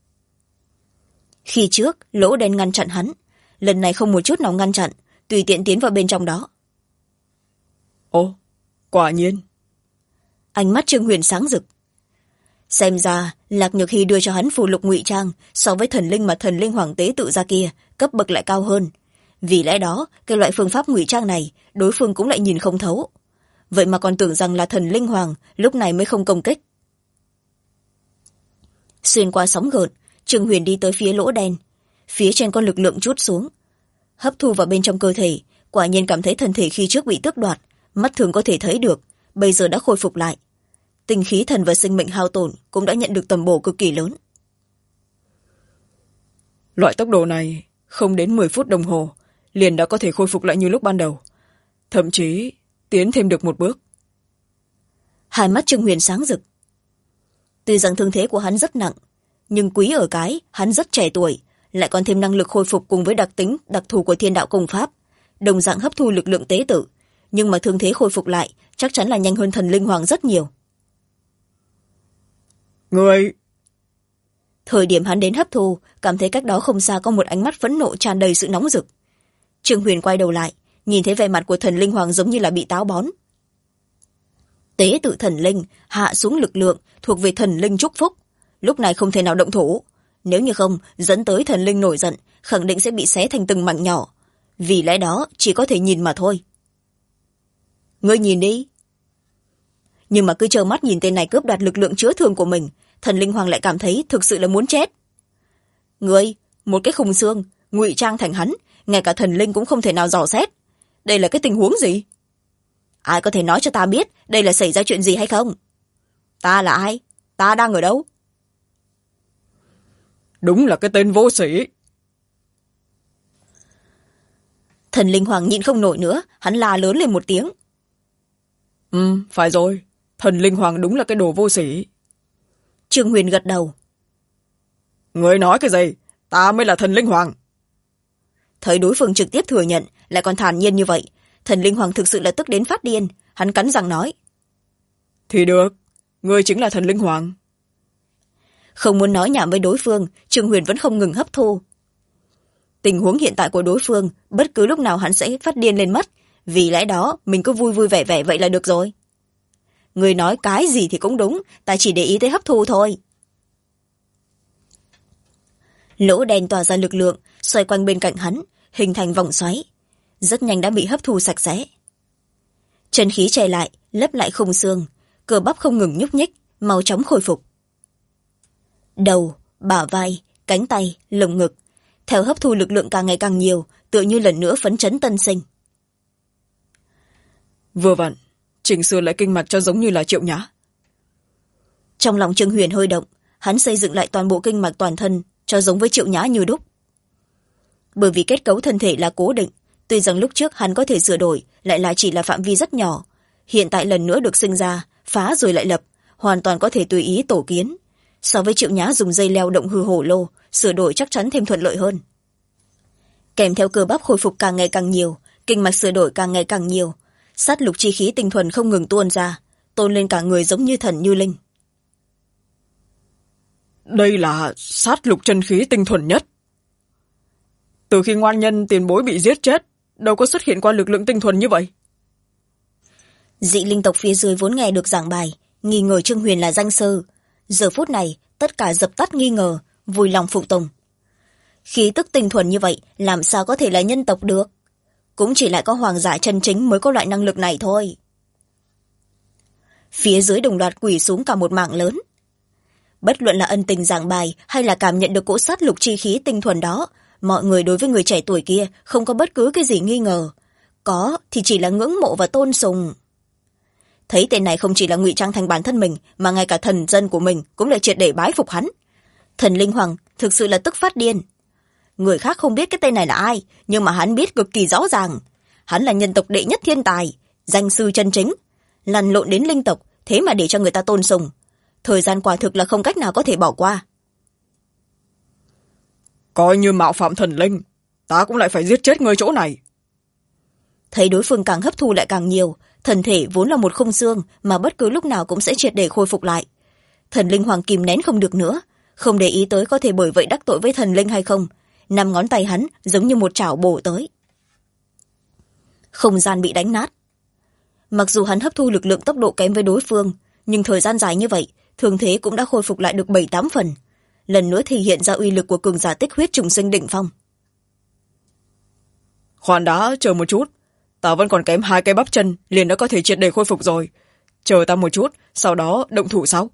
Khi trước, lỗ đen ngăn chặn hắn, lần này không một chút nào ngăn chặn, tùy tiện tiến vào bên trong đó. Ồ, quả nhiên. Ánh mắt Trương Huyền sáng rực. Xem ra, Lạc Nhược Hy đưa cho hắn phù lục ngụy trang so với thần linh mà thần linh hoàng tế tự ra kia, cấp bậc lại cao hơn. Vì lẽ đó, cái loại phương pháp ngụy trang này, đối phương cũng lại nhìn không thấu. Vậy mà còn tưởng rằng là thần linh hoàng, lúc này mới không công kích. Xuyên qua sóng gợn, Trương Huyền đi tới phía lỗ đen. Phía trên có lực lượng trút xuống. Hấp thu vào bên trong cơ thể, quả nhiên cảm thấy thân thể khi trước bị tước đoạt, mắt thường có thể thấy được, bây giờ đã khôi phục lại. Tinh khí thần và sinh mệnh hao tổn cũng đã nhận được tầm bổ cực kỳ lớn. Loại tốc độ này không đến 10 phút đồng hồ liền đã có thể khôi phục lại như lúc ban đầu, thậm chí tiến thêm được một bước. Hai mắt Trương Huyền sáng rực. Tuy rằng thương thế của hắn rất nặng, nhưng quý ở cái hắn rất trẻ tuổi, lại còn thêm năng lực khôi phục cùng với đặc tính đặc thù của thiên đạo công pháp, đồng dạng hấp thu lực lượng tế tử, nhưng mà thương thế khôi phục lại chắc chắn là nhanh hơn thần linh hoàng rất nhiều. Người... Thời điểm hắn đến hấp thu, cảm thấy cách đó không xa có một ánh mắt phẫn nộ tràn đầy sự nóng rực. Trương Huyền quay đầu lại, nhìn thấy vẻ mặt của thần linh hoàng giống như là bị táo bón. Tế tự thần linh hạ xuống lực lượng thuộc về thần linh chúc phúc, lúc này không thể nào động thủ, nếu như không dẫn tới thần linh nổi giận khẳng định sẽ bị xé thành từng mảnh nhỏ, vì lẽ đó chỉ có thể nhìn mà thôi. Ngươi nhìn đi. Nhưng mà cứ trơ mắt nhìn tên này cướp đoạt lực lượng chữa thương của mình, thần linh hoàng lại cảm thấy thực sự là muốn chết. Ngươi, một cái khung xương ngụy trang thành hắn, ngay cả thần linh cũng không thể nào dò xét, đây là cái tình huống gì? Ai có thể nói cho ta biết đây là xảy ra chuyện gì hay không? Ta là ai? Ta đang ở đâu? Đúng là cái tên vô sĩ. Thần linh hoàng nhịn không nổi nữa, hắn la lớn lên một tiếng. Phải rồi, thần linh hoàng đúng là cái đồ vô sĩ. Trương Huyền gật đầu. Người nói cái gì? Ta mới là thần linh hoàng. Thấy đối phương trực tiếp thừa nhận lại còn thản nhiên như vậy, thần linh hoàng thực sự là tức đến phát điên, hắn cắn răng nói. Thì được, ngươi chính là thần linh hoàng. Không muốn nói nhảm với đối phương, Trương Huyền vẫn không ngừng hấp thu. Tình huống hiện tại của đối phương bất cứ lúc nào hắn sẽ phát điên lên mất, vì lẽ đó mình cứ vui vui vẻ vẻ vậy là được rồi. Người nói cái gì thì cũng đúng, ta chỉ để ý tới hấp thu thôi. Lỗ đen tỏa ra lực lượng xoay quanh bên cạnh hắn, hình thành vòng xoáy, rất nhanh đã bị hấp thu sạch sẽ. Chân khí che lại, lấp lại khung xương, cơ bắp không ngừng nhúc nhích, mau chóng khôi phục. Đầu, bả vai, cánh tay, lồng ngực theo hấp thu lực lượng càng ngày càng nhiều, tựa như lần nữa phấn chấn tân sinh. Vừa vặn chỉnh sửa lại kinh mạch cho giống như là Triệu Nhã. Trong lòng Trương Huyền hơi động, hắn xây dựng lại toàn bộ kinh mạch toàn thân cho giống với Triệu Nhã như đúc. Bởi vì kết cấu thân thể là cố định, tuy rằng lúc trước hắn có thể sửa đổi, lại là chỉ là phạm vi rất nhỏ, hiện tại lần nữa được sinh ra, phá rồi lại lập, hoàn toàn có thể tùy ý tổ kiến. So với Triệu Nhã dùng dây leo động hư hổ lô, sửa đổi chắc chắn thêm thuận lợi hơn. Kèm theo cơ bắp khôi phục càng ngày càng nhiều, kinh mạch sửa đổi càng ngày càng nhiều, sát lục chi khí tinh thuần không ngừng tuôn ra, tôn lên cả người giống như thần như linh. Đây là sát lục chân khí tinh thuần nhất. Từ khi ngoan nhân tiền bối bị giết chết, đâu có xuất hiện qua lực lượng tinh thuần như vậy. Dị linh tộc phía dưới vốn nghe được giảng bài, nghi ngờ Trương Huyền là danh sư. Giờ phút này, tất cả dập tắt nghi ngờ, vui lòng phục tùng. Khí tức tinh thuần như vậy, làm sao có thể là nhân tộc được? Cũng chỉ lại có hoàng giả chân chính mới có loại năng lực này thôi. Phía dưới đồng loạt quỳ xuống cả một mảng lớn. Bất luận là ân tình giảng bài hay là cảm nhận được cỗ sát lục chi khí tinh thuần đó, mọi người đối với người trẻ tuổi kia không có bất cứ cái gì nghi ngờ. Có thì chỉ là ngưỡng mộ và tôn sùng. Thấy tên này không chỉ là ngụy trang thành bản thân mình, mà ngay cả thần dân của mình cũng lại triệt để bái phục hắn. Thần linh hoàng thực sự là tức phát điên. Người khác không biết cái tên này là ai, nhưng mà hắn biết cực kỳ rõ ràng. Hắn là nhân tộc đệ nhất thiên tài, danh sư chân chính, lăn lộn đến linh tộc, thế mà để cho người ta tôn sùng. Thời gian quả thực là không cách nào có thể bỏ qua. Coi như mạo phạm thần linh, ta cũng lại phải giết chết người chỗ này. Thấy đối phương càng hấp thu lại càng nhiều, thần thể vốn là một khung xương mà bất cứ lúc nào cũng sẽ triệt để khôi phục lại. Thần linh hoàng kìm nén không được nữa, không để ý tới có thể bởi vậy đắc tội với thần linh hay không. 5 ngón tay hắn giống như một chảo bổ tới. Không gian bị đánh nát. Mặc dù hắn hấp thu lực lượng tốc độ kém với đối phương, nhưng thời gian dài như vậy, thương thế cũng đã khôi phục lại được 7-8 phần. Lần nữa thì hiện ra uy lực của cường giả tích huyết trùng sinh đỉnh phong. Khoan đã, chờ một chút. Ta vẫn còn kém 2 cái bắp chân, liền đã có thể triệt để khôi phục rồi. Chờ ta một chút, sau đó động thủ sau.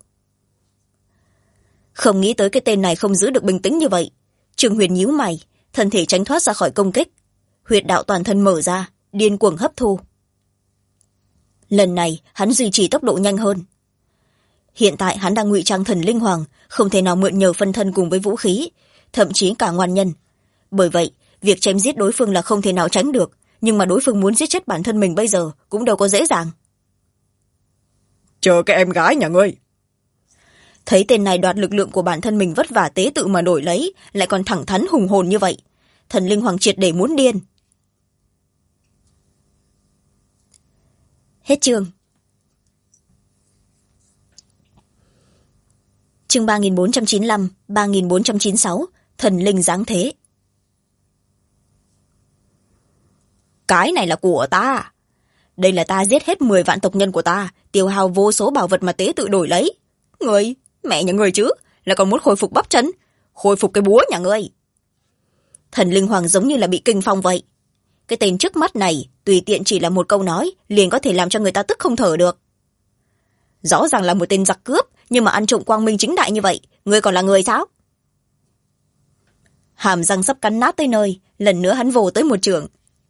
Không nghĩ tới cái tên này không giữ được bình tĩnh như vậy. Trương Huyền nhíu mày, thân thể tránh thoát ra khỏi công kích. Huyệt đạo toàn thân mở ra, điên cuồng hấp thu. Lần này, hắn duy trì tốc độ nhanh hơn. Hiện tại hắn đang ngụy trang thần linh hoàng, không thể nào mượn nhờ phân thân cùng với vũ khí, thậm chí cả ngoan nhân. Bởi vậy, việc chém giết đối phương là không thể nào tránh được, nhưng mà đối phương muốn giết chết bản thân mình bây giờ cũng đâu có dễ dàng. Chờ cái em gái nhà ngươi. Thấy tên này đoạt lực lượng của bản thân mình vất vả tế tự mà đổi lấy, lại còn thẳng thắn hùng hồn như vậy. Thần linh hoàng triệt để muốn điên. Hết chương. Chương 3495, 3496, thần linh giáng thế. Cái này là của ta. Đây là ta giết hết 10 vạn tộc nhân của ta, tiêu hao vô số bảo vật mà tế tự đổi lấy. Người, mẹ nhà người chứ, là còn muốn khôi phục bắp chân, khôi phục cái búa nhà ngươi. Thần linh hoàng giống như là bị kinh phong vậy. Cái tên trước mắt này tùy tiện chỉ là một câu nói liền có thể làm cho người ta tức không thở được. Rõ ràng là một tên giặc cướp, nhưng mà ăn trộm quang minh chính đại như vậy, ngươi còn là người sao? Hàm răng sắp cắn nát tới nơi, lần nữa hắn vồ tới một chưởng.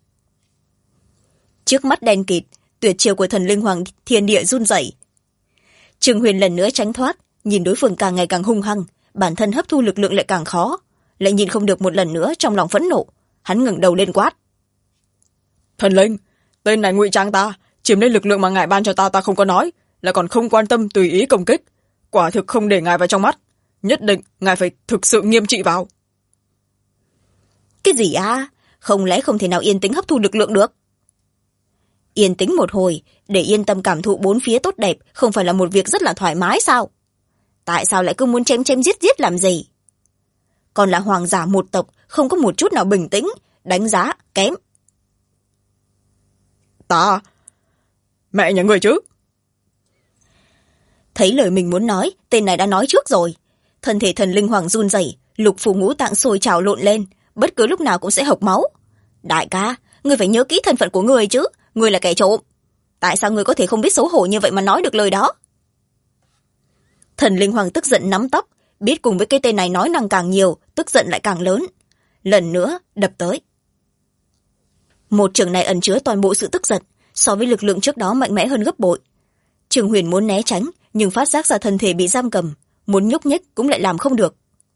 Trước mắt đen kịt, tuyệt chiêu của thần linh hoàng thiên địa run rẩy. Trương Huyền lần nữa tránh thoát, nhìn đối phương càng ngày càng hung hăng, bản thân hấp thu lực lượng lại càng khó, lại nhìn không được một lần nữa, trong lòng phẫn nộ, hắn ngẩng đầu lên quát: Thần linh, tên này ngụy trang ta, chiếm lấy lực lượng mà ngài ban cho ta không có nói, là còn không quan tâm tùy ý công kích, quả thực không để ngài vào trong mắt, nhất định ngài phải thực sự nghiêm trị vào. Cái gì à? Không lẽ không thể nào yên tĩnh hấp thu lực lượng được? Yên tĩnh một hồi để yên tâm cảm thụ bốn phía tốt đẹp không phải là một việc rất là thoải mái sao? Tại sao lại cứ muốn chém chém giết giết làm gì? Còn là hoàng giả một tộc, không có một chút nào bình tĩnh, đánh giá kém. Ta, mẹ nhà người chứ. Thấy lời mình muốn nói, tên này đã nói trước rồi. Thân thể thần linh hoàng run rẩy, lục phủ ngũ tạng sôi trào lộn lên, bất cứ lúc nào cũng sẽ hộc máu. Đại ca, ngươi phải nhớ kỹ thân phận của ngươi chứ, ngươi là kẻ trộm. Tại sao ngươi có thể không biết xấu hổ như vậy mà nói được lời đó? Thần linh hoàng tức giận nắm tóc, biết cùng với cái tên này nói năng càng nhiều, tức giận lại càng lớn. Lần nữa đập tới. Một chưởng này ẩn chứa toàn bộ sự tức giận, so với lực lượng trước đó mạnh mẽ hơn gấp bội. Trường Huyền muốn né tránh, nhưng phát giác ra thân thể bị giam cầm, muốn nhúc nhích cũng lại làm không được.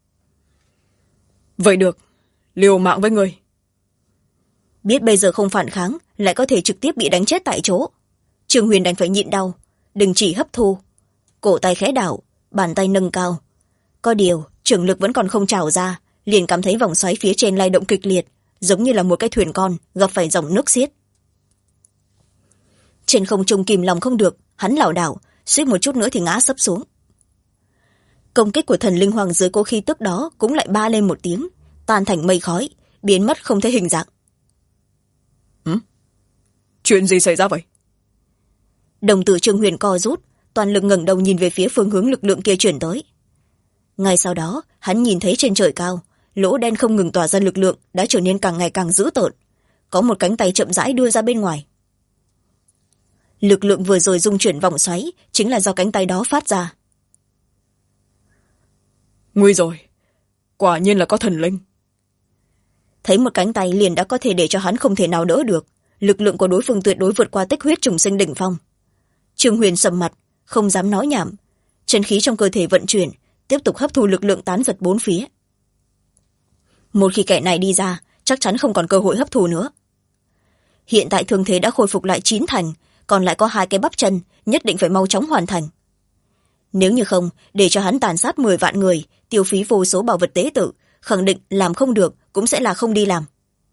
Vậy được, liều mạng với người. Biết bây giờ không phản kháng, lại có thể trực tiếp bị đánh chết tại chỗ. Trường Huyền đành phải nhịn đau, đình chỉ hấp thu. Cổ tay khẽ đảo, bàn tay nâng cao. Có điều, trường lực vẫn còn không trào ra, liền cảm thấy vòng xoáy phía trên lay động kịch liệt, giống như là một cái thuyền con gặp phải dòng nước xiết. Trên không trung kìm lòng không được, hắn lảo đảo, suýt một chút nữa thì ngã sấp xuống. Công kích của thần linh hoàng dưới cố khí tức đó cũng lại ba lên một tiếng, tan thành mây khói, biến mất không thấy hình dạng. Chuyện gì xảy ra vậy? Đồng tử Trương Huyền co rút, toàn lực ngẩng đầu nhìn về phía phương hướng lực lượng kia chuyển tới. Ngay sau đó, hắn nhìn thấy trên trời cao, lỗ đen không ngừng tỏa ra lực lượng đã trở nên càng ngày càng dữ tợn. Có một cánh tay chậm rãi đưa ra bên ngoài. Lực lượng vừa rồi dung chuyển vòng xoáy chính là do cánh tay đó phát ra. Nguy rồi, quả nhiên là có thần linh. Thấy một cánh tay liền đã có thể để cho hắn không thể nào đỡ được, lực lượng của đối phương tuyệt đối vượt qua tích huyết trùng sinh đỉnh phong. Trương Huyền sầm mặt, không dám nói nhảm, chân khí trong cơ thể vận chuyển, tiếp tục hấp thu lực lượng tán giật bốn phía. Một khi kẻ này đi ra, chắc chắn không còn cơ hội hấp thu nữa. Hiện tại thương thế đã khôi phục lại 9 thành, còn lại có 2 cái bắp chân, nhất định phải mau chóng hoàn thành. Nếu như không, để cho hắn tàn sát 10 vạn người, tiêu phí vô số bảo vật tế tự, khẳng định làm không được cũng sẽ là không đi làm.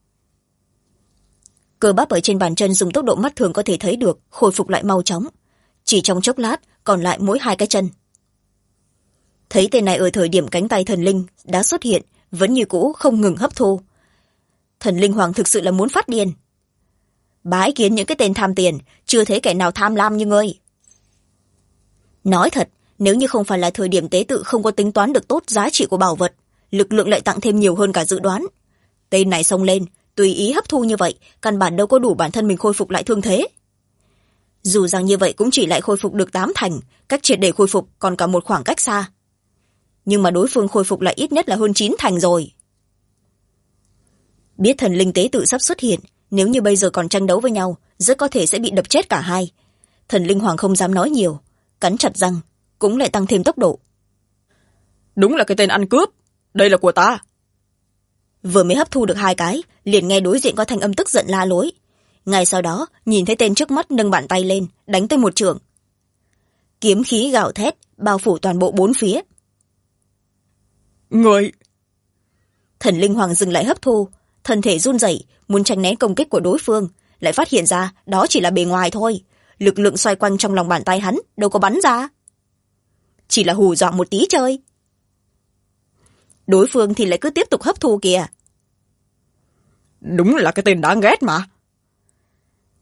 Cơ bắp ở trên bàn chân dùng tốc độ mắt thường có thể thấy được khôi phục lại mau chóng, chỉ trong chốc lát còn lại mỗi 2 cái chân. Thấy tên này ở thời điểm cánh tay thần linh đã xuất hiện vẫn như cũ không ngừng hấp thu, thần linh hoàng thực sự là muốn phát điên. Bái kiến những cái tên tham tiền, chưa thấy kẻ nào tham lam như ngươi. Nói thật, nếu như không phải là thời điểm tế tự không có tính toán được tốt giá trị của bảo vật, lực lượng lại tặng thêm nhiều hơn cả dự đoán. Tên này xông lên, tùy ý hấp thu như vậy, căn bản đâu có đủ bản thân mình khôi phục lại thương thế. Dù rằng như vậy cũng chỉ lại khôi phục được 8 thành, cách triệt để khôi phục còn cả một khoảng cách xa. Nhưng mà đối phương khôi phục lại ít nhất là hơn 9 thành rồi. Biết thần linh tế tự sắp xuất hiện, nếu như bây giờ còn tranh đấu với nhau, rất có thể sẽ bị đập chết cả hai. Thần linh hoàng không dám nói nhiều, cắn chặt răng, cũng lại tăng thêm tốc độ. Đúng là cái tên ăn cướp, đây là của ta. Vừa mới hấp thu được 2 cái, liền nghe đối diện có thanh âm tức giận la lối. Ngay sau đó, nhìn thấy tên trước mắt nâng bàn tay lên, đánh tới một chưởng. Kiếm khí gào thét, bao phủ toàn bộ 4 phía. Người! Thần linh hoàng dừng lại hấp thu, thân thể run rẩy, muốn tránh né công kích của đối phương, lại phát hiện ra đó chỉ là bề ngoài thôi. Lực lượng xoay quanh trong lòng bàn tay hắn đâu có bắn ra, chỉ là hù dọa một tí chơi. Đối phương thì lại cứ tiếp tục hấp thu kìa. Đúng là cái tên đáng ghét mà.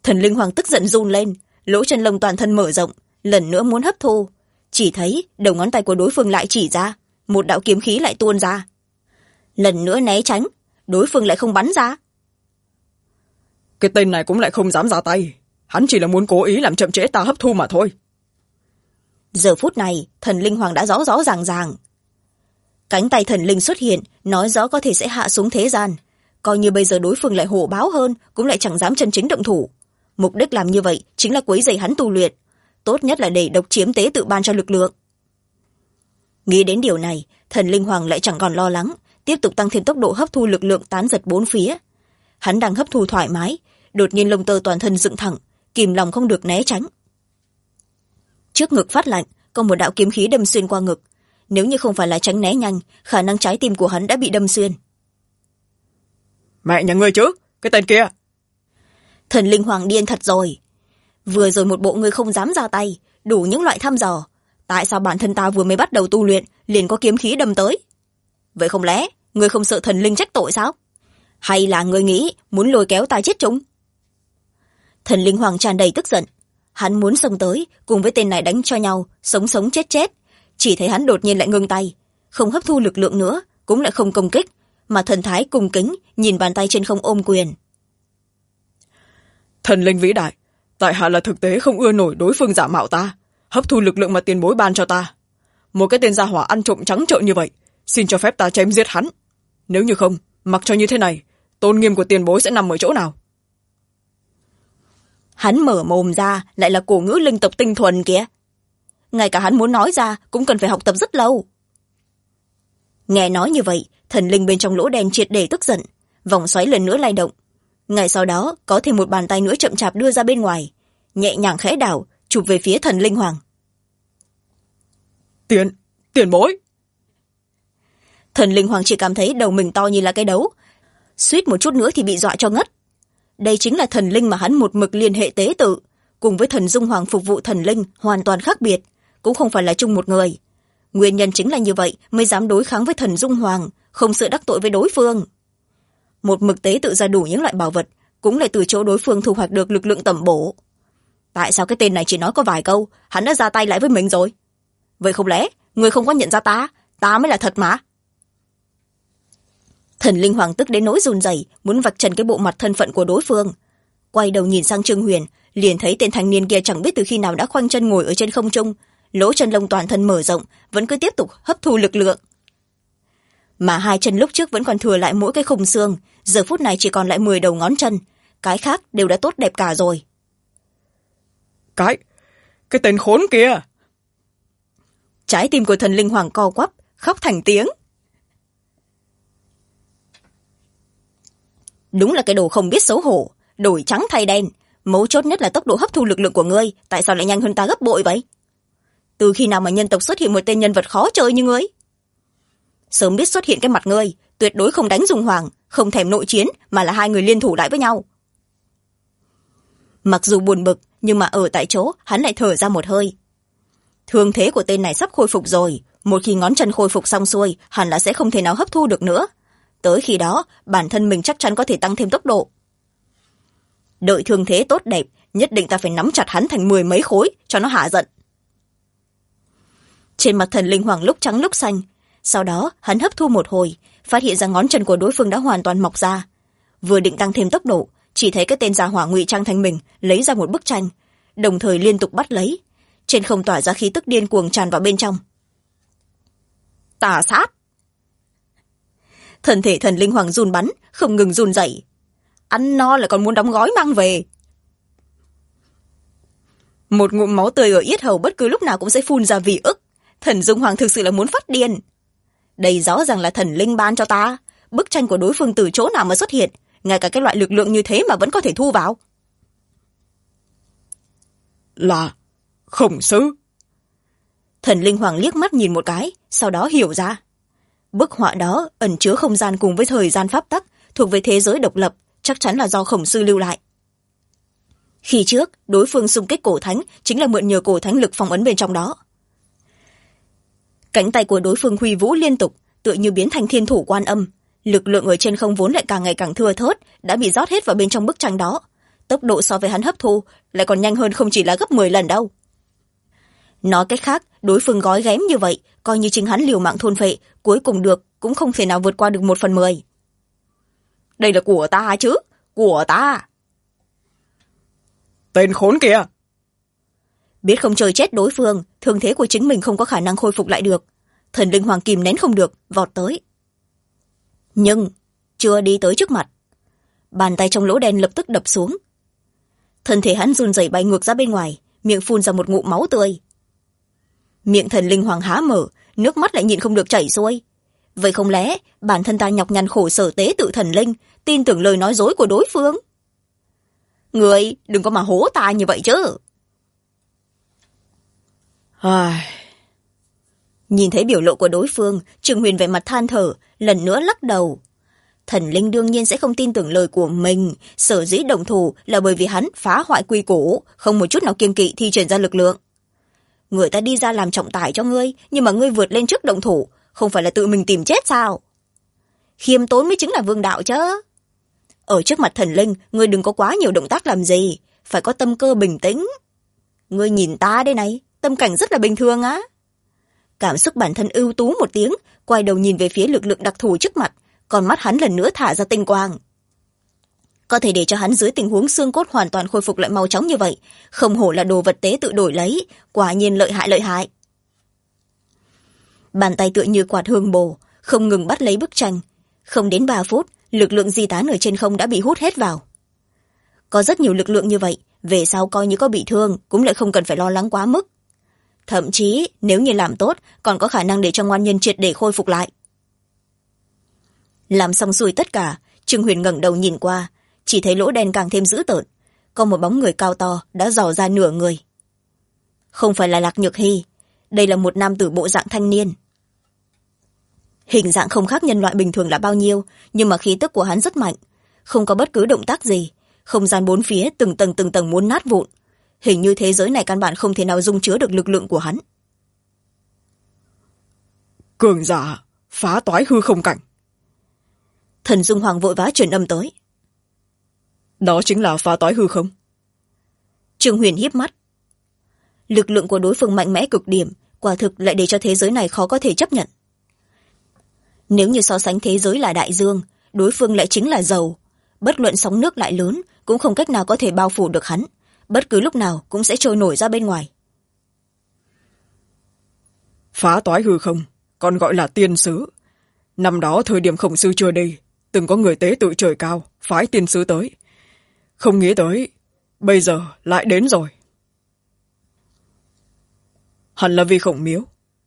Thần linh hoàng tức giận run lên, lỗ chân lông toàn thân mở rộng, lần nữa muốn hấp thu. Chỉ thấy đầu ngón tay của đối phương lại chỉ ra, một đạo kiếm khí lại tuôn ra. Lần nữa né tránh, đối phương lại không bắn ra. Cái tên này cũng lại không dám ra tay, hắn chỉ là muốn cố ý làm chậm trễ ta hấp thu mà thôi. Giờ phút này thần linh hoàng đã rõ rõ ràng ràng. Cánh tay thần linh xuất hiện, nói rõ có thể sẽ hạ xuống thế gian. Coi như bây giờ đối phương lại hổ báo hơn, cũng lại chẳng dám chân chính động thủ. Mục đích làm như vậy chính là quấy rầy hắn tu luyện, tốt nhất là để độc chiếm tế tự ban cho lực lượng. Nghĩ đến điều này, thần linh hoàng lại chẳng còn lo lắng, tiếp tục tăng thêm tốc độ hấp thu lực lượng tán giật bốn phía. Hắn đang hấp thu thoải mái, đột nhiên lông tơ toàn thân dựng thẳng, kìm lòng không được né tránh. Trước ngực phát lạnh, có một đạo kiếm khí đâm xuyên qua ngực. Nếu như không phải là tránh né nhanh, khả năng trái tim của hắn đã bị đâm xuyên. Mẹ nhà ngươi chứ, cái tên kia. Thần linh hoàng điên thật rồi. Vừa rồi một bộ ngươi không dám ra tay, đủ những loại thăm dò. Tại sao bản thân ta vừa mới bắt đầu tu luyện, liền có kiếm khí đâm tới? Vậy không lẽ, ngươi không sợ thần linh trách tội sao? Hay là ngươi nghĩ muốn lôi kéo ta chết chung? Thần linh hoàng tràn đầy tức giận. Hắn muốn xông tới, cùng với tên này đánh cho nhau, sống sống chết chết. Chỉ thấy hắn đột nhiên lại ngưng tay, không hấp thu lực lượng nữa, cũng lại không công kích, mà thần thái cung kính nhìn bàn tay trên không ôm quyền. Thần linh vĩ đại, tại hạ là thực tế không ưa nổi đối phương giả mạo ta, hấp thu lực lượng mà tiền bối ban cho ta. Một cái tên gia hỏa ăn trộm trắng trợn như vậy, xin cho phép ta chém giết hắn. Nếu như không, mặc cho như thế này, tôn nghiêm của tiền bối sẽ nằm ở chỗ nào? Hắn mở mồm ra lại là cổ ngữ linh tộc tinh thuần kìa. Ngay cả hắn muốn nói ra cũng cần phải học tập rất lâu. Nghe nói như vậy, thần linh bên trong lỗ đen triệt để tức giận, vòng xoáy lần nữa lay động. Ngay sau đó có thêm một bàn tay nữa chậm chạp đưa ra bên ngoài, nhẹ nhàng khẽ đảo, chụp về phía thần linh hoàng. Tiền bối. Thần linh hoàng chỉ cảm thấy đầu mình to như là cái đấu, suýt một chút nữa thì bị dọa cho ngất. Đây chính là thần linh mà hắn một mực liên hệ tế tự, cùng với thần dung hoàng phục vụ thần linh hoàn toàn khác biệt, cũng không phải là chung một người. Nguyên nhân chính là như vậy mới dám đối kháng với thần dung hoàng, không sợ đắc tội với đối phương. Một mực tế tự ra đủ những loại bảo vật, cũng lại từ chỗ đối phương thu hoạch được lực lượng tẩm bổ. Tại sao cái tên này chỉ nói có vài câu, hắn đã ra tay lại với mình rồi? Vậy không lẽ người không có nhận ra ta mới là thật mà? Thần linh hoàng tức đến nỗi run rẩy, muốn vạch trần cái bộ mặt thân phận của đối phương. Quay đầu nhìn sang Trương Huyền, liền thấy tên thanh niên kia chẳng biết từ khi nào đã khoanh chân ngồi ở trên không trung, lỗ chân lông toàn thân mở rộng, vẫn cứ tiếp tục hấp thu lực lượng. Mà hai chân lúc trước vẫn còn thừa lại mỗi cái khung xương, giờ phút này chỉ còn lại 10 đầu ngón chân, cái khác đều đã tốt đẹp cả rồi. Cái tên khốn kia. Trái tim của thần linh hoàng co quắp, khóc thành tiếng. Đúng là cái đồ không biết xấu hổ, đổi trắng thay đen. Mấu chốt nhất là tốc độ hấp thu lực lượng của ngươi, tại sao lại nhanh hơn ta gấp bội vậy? Từ khi nào mà nhân tộc xuất hiện một tên nhân vật khó chơi như ngươi? Sớm biết xuất hiện cái mặt ngươi, tuyệt đối không đánh dung hoàng, không thèm nội chiến, mà là hai người liên thủ lại với nhau. Mặc dù buồn bực, nhưng mà ở tại chỗ hắn lại thở ra một hơi. Thương thế của tên này sắp khôi phục rồi, một khi ngón chân khôi phục xong xuôi, hẳn là sẽ không thể nào hấp thu được nữa. Tới khi đó, bản thân mình chắc chắn có thể tăng thêm tốc độ. Đợi thương thế tốt đẹp, nhất định ta phải nắm chặt hắn thành 10 mấy khối, cho nó hạ giận. Trên mặt thần linh hoàng lúc trắng lúc xanh, sau đó hắn hấp thu một hồi, phát hiện ra ngón chân của đối phương đã hoàn toàn mọc ra. Vừa định tăng thêm tốc độ, chỉ thấy cái tên gia hỏa ngụy trang thành mình lấy ra một bức tranh, đồng thời liên tục bắt lấy, trên không tỏa ra khí tức điên cuồng tràn vào bên trong. Tà sát! Thân thể thần linh hoàng run bắn, không ngừng run rẩy. Ăn no lại còn muốn đóng gói mang về. Một ngụm máu tươi ở yết hầu bất cứ lúc nào cũng sẽ phun ra vì ức. Thần dung hoàng thực sự là muốn phát điên. Đây rõ ràng là thần linh ban cho ta. Bức tranh của đối phương từ chỗ nào mà xuất hiện, ngay cả cái loại lực lượng như thế mà vẫn có thể thu vào. Là khổng sứ. Thần linh hoàng liếc mắt nhìn một cái, sau đó hiểu ra. Bức họa đó ẩn chứa không gian cùng với thời gian pháp tắc, thuộc về thế giới độc lập, chắc chắn là do khổng sư lưu lại. Khi trước, đối phương xung kích cổ thánh chính là mượn nhờ cổ thánh lực phong ấn bên trong đó. Cánh tay của đối phương huy vũ liên tục, tựa như biến thành thiên thủ quan âm. Lực lượng ở trên không vốn lại càng ngày càng thưa thớt, đã bị rót hết vào bên trong bức tranh đó. tốc độ so với hắn hấp thu lại còn nhanh hơn, không chỉ là gấp 10 lần đâu. Nói cách khác, đối phương gói ghém như vậy, coi như chính hắn liều mạng thôn phệ, cuối cùng được cũng không thể nào vượt qua được 1/10. Đây là của ta chứ, của ta. Tên khốn kìa! Biết không chơi chết đối phương, thương thế của chính mình không có khả năng khôi phục lại được, Thần Linh Hoàng kìm nén không được, vọt tới. Nhưng chưa đi tới trước mặt, bàn tay trong lỗ đen lập tức đập xuống. Thân thể hắn run rẩy bay ngược ra bên ngoài, miệng phun ra một ngụm máu tươi. Miệng Thần Linh Hoàng há mở, nước mắt lại nhịn không được chảy xuôi. Vậy không lẽ bản thân ta nhọc nhằn khổ sở tế tự thần linh, tin tưởng lời nói dối của đối phương? Người đừng có mà hố ta như vậy chứ. Nhìn thấy biểu lộ của đối phương, Trương Huyền vẻ mặt than thở, lần nữa lắc đầu. Thần linh đương nhiên sẽ không tin tưởng lời của mình, sở dĩ đồng thủ là bởi vì hắn phá hoại quy củ, không một chút nào kiêng kỵ thi triển ra lực lượng. Người ta đi ra làm trọng tài cho ngươi, nhưng mà ngươi vượt lên trước động thủ, không phải là tự mình tìm chết sao? Khiêm tốn mới chính là vương đạo chứ. Ở trước mặt thần linh, ngươi đừng có quá nhiều động tác làm gì, phải có tâm cơ bình tĩnh. Ngươi nhìn ta đây này, tâm cảnh rất là bình thường á. Cảm xúc bản thân ưu tú một tiếng, quay đầu nhìn về phía lực lượng đặc thù trước mặt, còn mắt hắn lần nữa thả ra tinh quang. Có thể để cho hắn dưới tình huống xương cốt hoàn toàn khôi phục lại mau chóng như vậy, không hổ là đồ vật tế tự đổi lấy, quả nhiên lợi hại lợi hại. Bàn tay tựa như quạt hương bồ, không ngừng bắt lấy bức tranh. Không đến 3 phút, lực lượng di tán ở trên không đã bị hút hết vào. Có rất nhiều lực lượng như vậy, về sau coi như có bị thương cũng lại không cần phải lo lắng quá mức. Thậm chí nếu như làm tốt, còn có khả năng để cho ngoan nhân triệt để khôi phục lại. Làm xong xuôi tất cả, Trương Huyền ngẩng đầu nhìn qua, chỉ thấy lỗ đen càng thêm dữ tợn, có một bóng người cao to đã dò ra nửa người. Không phải là Lạc Nhược Hy, đây là một nam tử bộ dạng thanh niên. Hình dạng không khác nhân loại bình thường là bao nhiêu, nhưng mà khí tức của hắn rất mạnh, không có bất cứ động tác gì, không gian bốn phía từng tầng muốn nát vụn, hình như thế giới này căn bản không thể nào dung chứa được lực lượng của hắn. Cường giả phá toái hư không cảnh. Thần Dung Hoàng vội vã truyền âm tới. Đó chính là phá toái hư không? Trương Huyền híp mắt. Lực lượng của đối phương mạnh mẽ cực điểm, quả thực lại để cho thế giới này khó có thể chấp nhận. Nếu như so sánh thế giới là đại dương, đối phương lại chính là dầu, bất luận sóng nước lại lớn cũng không cách nào có thể bao phủ được hắn, bất cứ lúc nào cũng sẽ trôi nổi ra bên ngoài. Phá toái hư không còn gọi là tiên sứ. Năm đó thời điểm Khổng Sư chưa đi, từng có người tế tự trời cao phái tiên sứ tới, không nghĩ tới bây giờ lại đến rồi. Hẳn là vì Khổng Miếu.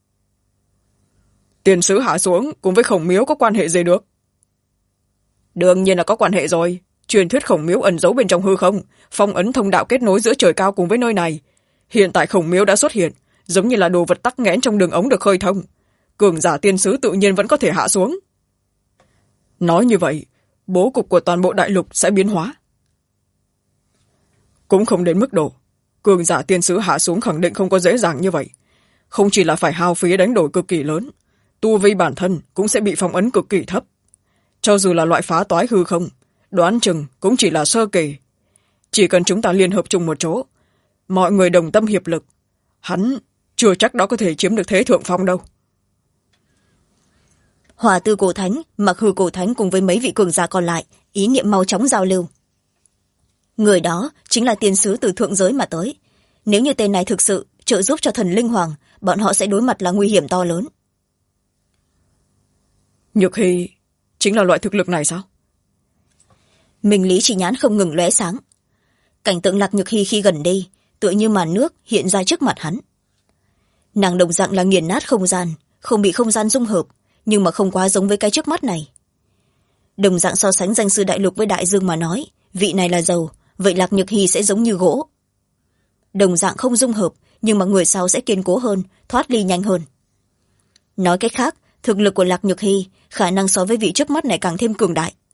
Tiên sứ hạ xuống cùng với Khổng Miếu có quan hệ gì được? Đương nhiên là có quan hệ rồi. Truyền thuyết Khổng Miếu ẩn giấu bên trong hư không, phong ấn thông đạo kết nối giữa trời cao cùng với nơi này. Hiện tại Khổng Miếu đã xuất hiện, giống như là đồ vật tắc nghẽn trong đường ống được khơi thông. Cường giả tiên sứ tự nhiên vẫn có thể hạ xuống. Nói như vậy, bố cục của toàn bộ đại lục sẽ biến hóa. Cũng không đến mức độ. Cường giả tiên sứ hạ xuống khẳng định không có dễ dàng như vậy. Không chỉ là phải hao phí đánh đổi cực kỳ lớn, tu vi bản thân cũng sẽ bị phong ấn cực kỳ thấp. Cho dù là loại phá toái hư không, đoán chừng cũng chỉ là sơ kỳ. Chỉ cần chúng ta liên hợp chung một chỗ, mọi người đồng tâm hiệp lực, hắn chưa chắc đó có thể chiếm được thế thượng phong đâu. Hỏa Tư Cổ Thánh, Mặc Hư Cổ Thánh cùng với mấy vị cường giả còn lại, ý niệm mau chóng giao lưu. Người đó chính là tiên sứ từ thượng giới mà tới. Nếu như tên này thực sự trợ giúp cho thần Linh Hoàng, bọn họ sẽ đối mặt là nguy hiểm to lớn. Nhược Hy chính là loại thực lực này sao? Minh Lý chỉ nhãn không ngừng lóe sáng. Cảnh tượng Lạc Nhược Hy khi gần đi, tựa như màn nước hiện ra trước mặt hắn. Nàng đồng dạng là nghiền nát không gian, không bị không gian dung hợp, nhưng mà không quá giống với cái trước mắt này. Đồng dạng so sánh danh sư đại lục với đại dương mà nói, vị này là dầu, vậy Lạc Nhược Hy sẽ giống như gỗ. Đồng dạng không dung hợp, nhưng mà người sau sẽ kiên cố hơn, thoát ly nhanh hơn. Nói cách khác, thực lực của Lạc Nhược Hy khả năng so với vị trước mắt này càng thêm cường đại.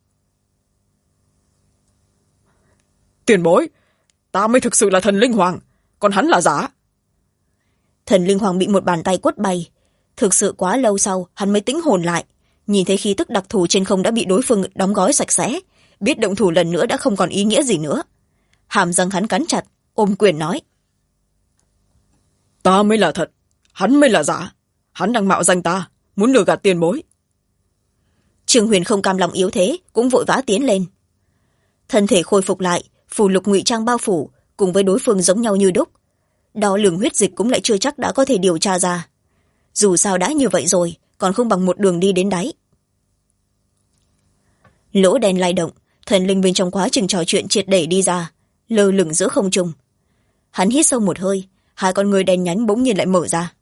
Tiền bối, ta mới thực sự là thần Linh Hoàng, còn hắn là giả. Thần Linh Hoàng bị một bàn tay quất bay. Thực sự quá lâu sau, hắn mới tính hồn lại, nhìn thấy khí tức đặc thù trên không đã bị đối phương đóng gói sạch sẽ, biết động thủ lần nữa đã không còn ý nghĩa gì nữa. hàm răng hắn cắn chặt, ôm quyền nói: ta mới là thật, hắn mới là giả. Hắn đang mạo danh ta, muốn lừa gạt tiền bối. Trương Huyền không cam lòng yếu thế, cũng vội vã tiến lên. Thân thể khôi phục lại, phù lục ngụy trang bao phủ, cùng với đối phương giống nhau như đúc. Đo lường huyết dịch cũng lại chưa chắc đã có thể điều tra ra. Dù sao đã như vậy rồi, còn không bằng một đường đi đến đáy. Lỗ đen lay động, thần linh bên trong quá trình trò chuyện triệt để đi ra, lơ lửng giữa không trung. Hắn hít sâu một hơi, hai con người đen nhánh bỗng nhiên lại mở ra.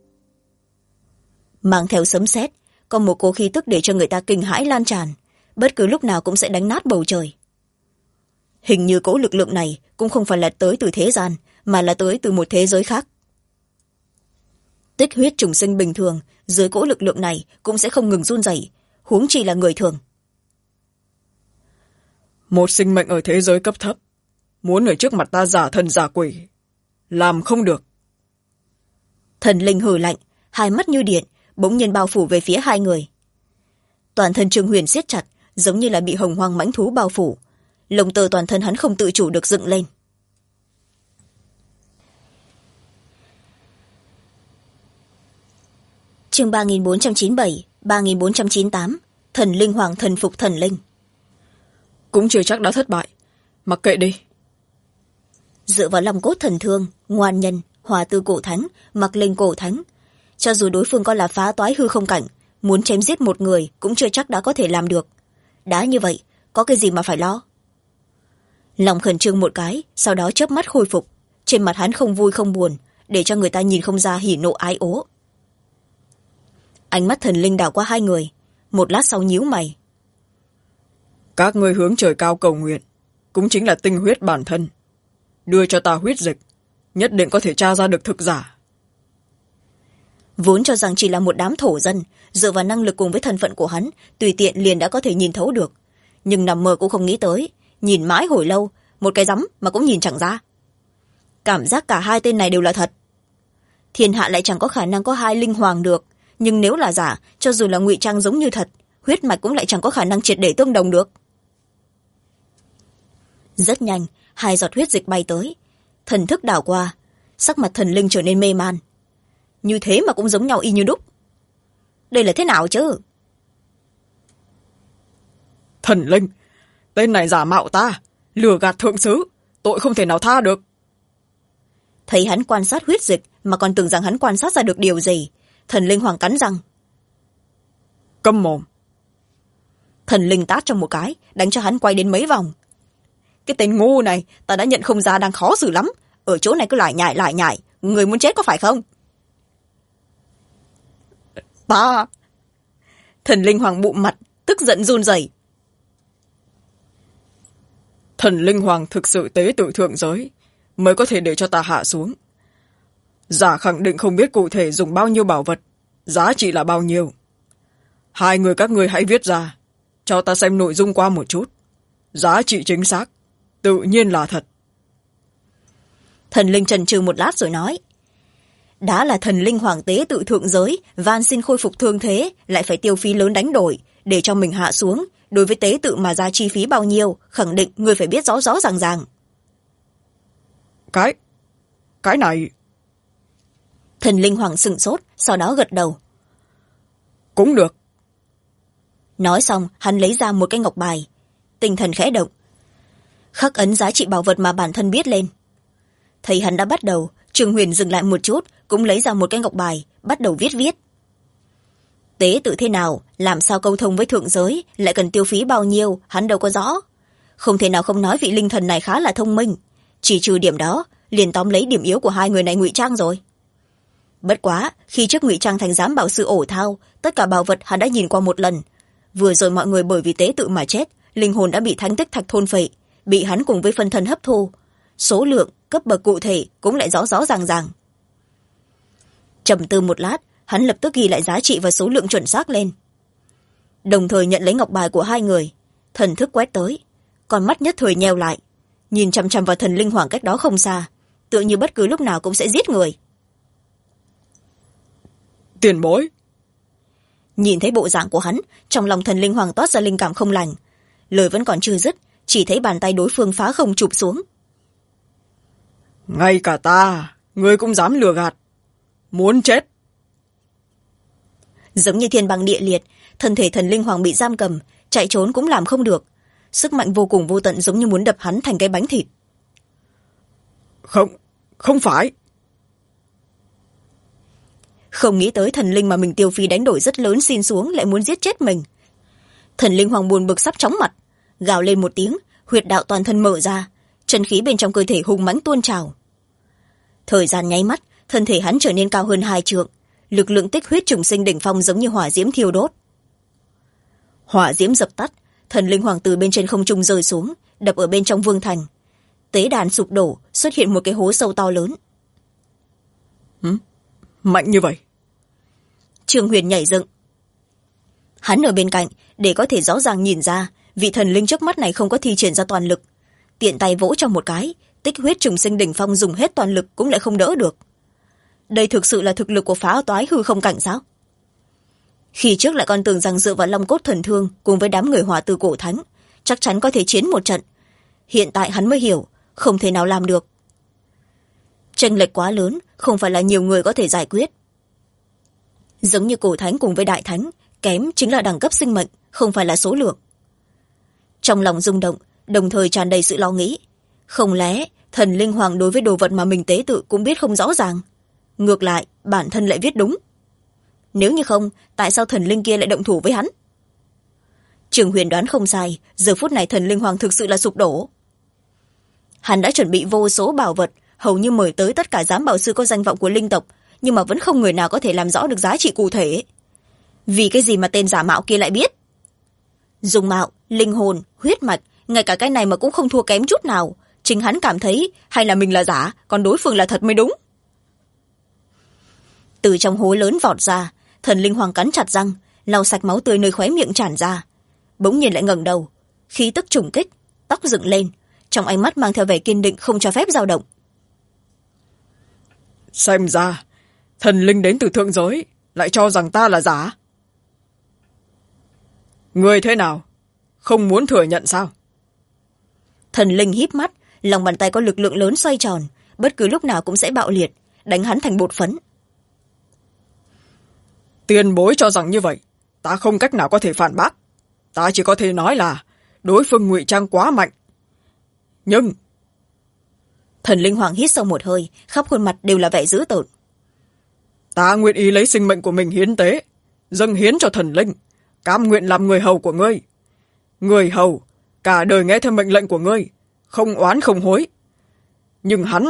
Mang theo sấm sét, có một cỗ khí tức để cho người ta kinh hãi lan tràn, bất cứ lúc nào cũng sẽ đánh nát bầu trời. Hình như cỗ lực lượng này cũng không phải là tới từ thế gian, mà là tới từ một thế giới khác. Tích huyết trùng sinh bình thường dưới cỗ lực lượng này cũng sẽ không ngừng run rẩy, huống chi là người thường. Một sinh mệnh ở thế giới cấp thấp muốn ở trước mặt ta giả thần giả quỷ, làm không được. Thần linh hừ lạnh, hai mắt như điện bỗng nhiên bao phủ về phía hai người. Toàn thân Trương Huyền siết chặt, giống như là bị hồng hoang mãnh thú bao phủ, lông tơ toàn thân hắn không tự chủ được dựng lên. Chương 3497, 3498, thần linh hoàng thần phục thần linh. Cũng chưa chắc đã thất bại, mặc kệ đi. Dựa vào lòng cốt thần thương, ngoan nhân, hòa tư cổ thánh, mặc linh cổ thánh, cho dù đối phương có là phá toái hư không cảnh, muốn chém giết một người cũng chưa chắc đã có thể làm được. Đã như vậy, có cái gì mà phải lo. Lòng khẩn trương một cái, sau đó chớp mắt khôi phục, trên mặt hắn không vui không buồn, để cho người ta nhìn không ra hỉ nộ ái ố. Ánh mắt thần linh đảo qua hai người, một lát sau nhíu mày. Các ngươi hướng trời cao cầu nguyện, cũng chính là tinh huyết bản thân. Đưa cho ta huyết dịch, nhất định có thể tra ra được thực giả. Vốn cho rằng chỉ là một đám thổ dân, dựa vào năng lực cùng với thân phận của hắn, tùy tiện liền đã có thể nhìn thấu được. Nhưng nằm mơ cũng không nghĩ tới, nhìn mãi hồi lâu, một cái rắm mà cũng nhìn chẳng ra. Cảm giác cả hai tên này đều là thật. Thiên hạ lại chẳng có khả năng có hai linh hoàng được, nhưng nếu là giả, cho dù là ngụy trang giống như thật, huyết mạch cũng lại chẳng có khả năng triệt để tương đồng được. Rất nhanh, hai giọt huyết dịch bay tới, thần thức đảo qua, sắc mặt thần linh trở nên mê man. Như thế mà cũng giống nhau y như đúc. Đây là thế nào chứ? Thần linh, tên này giả mạo ta, lừa gạt thượng sứ, tội không thể nào tha được. Thấy hắn quan sát huyết dịch mà còn tưởng rằng hắn quan sát ra được điều gì, thần linh hoàng cắn răng. Câm mồm. Thần linh tát trong một cái, đánh cho hắn quay đến mấy vòng. Cái tên ngu này, ta đã nhận không ra đang khó xử lắm, ở chỗ này cứ lại nhải, người muốn chết có phải không? Ta! Thần linh hoàng bụm mặt, tức giận run rẩy. Thần linh hoàng thực sự tế tự thượng giới, mới có thể để cho ta hạ xuống. Giả khẳng định không biết cụ thể dùng bao nhiêu bảo vật, giá trị là bao nhiêu. Hai người các ngươi hãy viết ra, cho ta xem nội dung qua một chút. Giá trị chính xác, tự nhiên là thật. Thần linh chần chừ một lát rồi nói. Đã là thần linh hoàng tế tự thượng giới, van xin khôi phục thương thế, lại phải tiêu phí lớn đánh đổi, để cho mình hạ xuống. Đối với tế tự mà ra chi phí bao nhiêu, khẳng định người phải biết rõ rõ ràng ràng. Cái này... Thần linh hoàng sửng sốt, sau đó gật đầu. Cũng được. Nói xong, hắn lấy ra một cái ngọc bài. Tinh thần khẽ động, khắc ấn giá trị bảo vật mà bản thân biết lên. Thấy hắn đã bắt đầu, Trương Huyền dừng lại một chút, cũng lấy ra một cái ngọc bài, bắt đầu viết. Tế tự thế nào, làm sao câu thông với thượng giới, lại cần tiêu phí bao nhiêu, hắn đâu có rõ. Không thể nào không nói vị linh thần này khá là thông minh, chỉ trừ điểm đó, liền tóm lấy điểm yếu của hai người này ngụy trang rồi. Bất quá, khi trước ngụy trang thành giám bảo sư ổ thao, tất cả bảo vật hắn đã nhìn qua một lần. Vừa rồi mọi người bởi vì tế tự mà chết, linh hồn đã bị thánh tích thạch thôn phệ, bị hắn cùng với phân thân hấp thu. Số lượng, cấp bậc cụ thể cũng lại rõ rõ ràng. Trầm tư một lát, hắn lập tức ghi lại giá trị và số lượng chuẩn xác lên. Đồng thời nhận lấy ngọc bài của hai người, thần thức quét tới, con mắt nhất thời nheo lại, nhìn chằm chằm vào thần linh hoàng cách đó không xa, tựa như bất cứ lúc nào cũng sẽ giết người. Tiền bối. Nhìn thấy bộ dạng của hắn, trong lòng thần linh hoàng toát ra linh cảm không lành. Lời vẫn còn chưa dứt, chỉ thấy bàn tay đối phương phá không chụp xuống. ngay cả ta ngươi cũng dám lừa gạt, muốn chết. Giống như thiên băng địa liệt, thân thể thần linh hoàng bị giam cầm, chạy trốn cũng làm không được, sức mạnh vô cùng vô tận giống như muốn đập hắn thành cái bánh thịt. Không phải. Không nghĩ tới thần linh mà mình tiêu phí đánh đổi rất lớn xin xuống lại muốn giết chết mình. Thần linh hoàng buồn bực sắp chóng mặt, gào lên một tiếng, huyệt đạo toàn thân mở ra, chân khí bên trong cơ thể hùng mãnh tuôn trào. Thời gian nháy mắt, thân thể hắn trở nên cao hơn 2 trượng, lực lượng tích huyết trùng sinh đỉnh phong giống như hỏa diễm thiêu đốt. Hỏa diễm dập tắt, thần linh hoàng từ bên trên không trung rơi xuống, đập ở bên trong vương thành. Tế đàn sụp đổ, xuất hiện một cái hố sâu to lớn. Mạnh như vậy? Trương Huyền nhảy dựng. Hắn ở bên cạnh để có thể rõ ràng nhìn ra vị thần linh trước mắt này không có thi triển ra toàn lực, tiện tay vỗ trong một cái, tích huyết trùng sinh đỉnh phong dùng hết toàn lực cũng lại không đỡ được. Đây thực sự là thực lực của phá toái hư không cảnh sao? Khi trước lại còn tưởng rằng dựa vào long cốt thần thương cùng với đám người hỏa từ cổ thánh chắc chắn có thể chiến một trận, hiện tại hắn mới hiểu không thể nào làm được. chênh lệch quá lớn, không phải là nhiều người có thể giải quyết. Giống như cổ thánh cùng với đại thánh, kém chính là đẳng cấp sinh mệnh, không phải là số lượng. Trong lòng rung động, đồng thời tràn đầy sự lo nghĩ. Không lẽ thần linh hoàng đối với đồ vật mà mình tế tự cũng biết không rõ ràng? Ngược lại, bản thân lại viết đúng. Nếu như không, tại sao thần linh kia lại động thủ với hắn? Trường Huyền đoán không sai, giờ phút này thần linh hoàng thực sự là sụp đổ. Hắn đã chuẩn bị vô số bảo vật, hầu như mời tới tất cả giám bảo sư có danh vọng của linh tộc, nhưng mà vẫn không người nào có thể làm rõ được giá trị cụ thể. Vì cái gì mà tên giả mạo kia lại biết? Dung mạo, linh hồn, huyết mạch, ngay cả cái này mà cũng không thua kém chút nào. Chính hắn cảm thấy hay là mình là giả, còn đối phương là thật mới đúng. Từ trong hố lớn vọt ra, thần linh hoàng cắn chặt răng, lau sạch máu tươi nơi khóe miệng tràn ra. Bỗng nhiên lại ngẩng đầu, khí tức trùng kích, tóc dựng lên, trong ánh mắt mang theo vẻ kiên định không cho phép dao động. Xem ra thần linh đến từ thượng giới lại cho rằng ta là giả. Người thế nào, không muốn thừa nhận sao? Thần linh híp mắt, lòng bàn tay có lực lượng lớn xoay tròn, bất cứ lúc nào cũng sẽ bạo liệt, đánh hắn thành bột phấn. Tiền bối cho rằng như vậy, ta không cách nào có thể phản bác. Ta chỉ có thể nói là đối phương ngụy trang quá mạnh. Nhưng thần linh hoàng hít sâu một hơi, khắp khuôn mặt đều là vẻ dữ tợn. Ta nguyện ý lấy sinh mệnh của mình hiến tế, dâng hiến cho thần linh, cam nguyện làm người hầu của ngươi. Người hầu cả đời nghe theo mệnh lệnh của ngươi, không oán không hối. Nhưng hắn...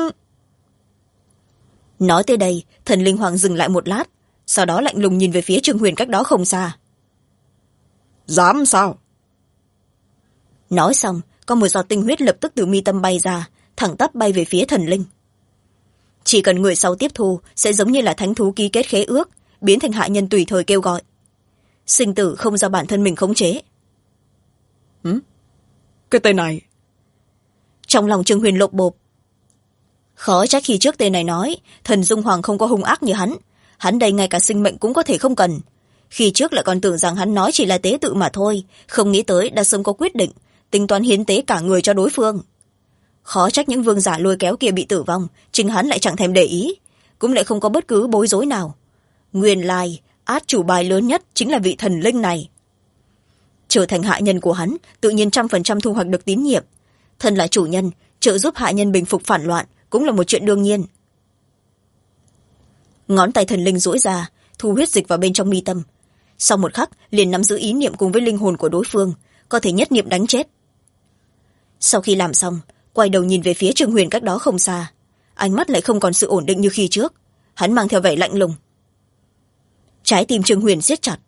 Nói tới đây, thần linh hoàng dừng lại một lát, sau đó lạnh lùng nhìn về phía Trương Huyền cách đó không xa. Dám sao? Nói xong, có một giọt tinh huyết lập tức từ mi tâm bay ra, thẳng tắp bay về phía thần linh. Chỉ cần người sau tiếp thu sẽ giống như là thánh thú ký kết khế ước, biến thành hạ nhân tùy thời kêu gọi. Sinh tử không do bản thân mình khống chế. Cái tên này... Trong lòng Trương Huyền lộp bộp. Khó trách khi trước tên này nói thần dung hoàng không có hung ác như hắn đây ngay cả sinh mệnh cũng có thể không cần. Khi trước lại còn tưởng rằng hắn nói chỉ là tế tự mà thôi, không nghĩ tới đã sớm có quyết định tính toán hiến tế cả người cho đối phương. Khó trách những vương giả lôi kéo kia bị tử vong, chính hắn lại chẳng thèm để ý, cũng lại không có bất cứ bối rối nào. Nguyên lai át chủ bài lớn nhất chính là vị thần linh này. Trở thành hạ nhân của hắn, tự nhiên 100% thu hoạch được tín nhiệm. Thân là chủ nhân, trợ giúp hạ nhân bình phục phản loạn cũng là một chuyện đương nhiên. Ngón tay thần linh duỗi ra, thu huyết dịch vào bên trong mi tâm. Sau một khắc liền nắm giữ ý niệm cùng với linh hồn của đối phương, có thể nhất niệm đánh chết. Sau khi làm xong, quay đầu nhìn về phía Trương Huyền cách đó không xa, ánh mắt lại không còn sự ổn định như khi trước, hắn mang theo vẻ lạnh lùng. Trái tim Trương Huyền siết chặt.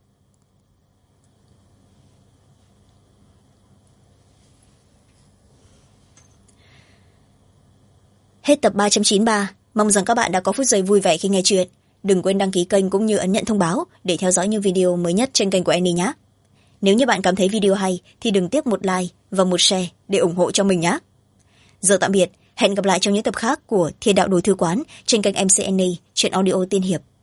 Hết tập 393. Mong rằng các bạn đã có phút giây vui vẻ khi nghe chuyện. Đừng quên đăng ký kênh cũng như ấn nhận thông báo để theo dõi những video mới nhất trên kênh của Annie nhé. Nếu như bạn cảm thấy video hay thì đừng tiếc một like và một share để ủng hộ cho mình nhé. Giờ tạm biệt, hẹn gặp lại trong những tập khác của Thiên Đạo Đồ Thư Quán trên kênh MC Annie, truyện audio tiên hiệp.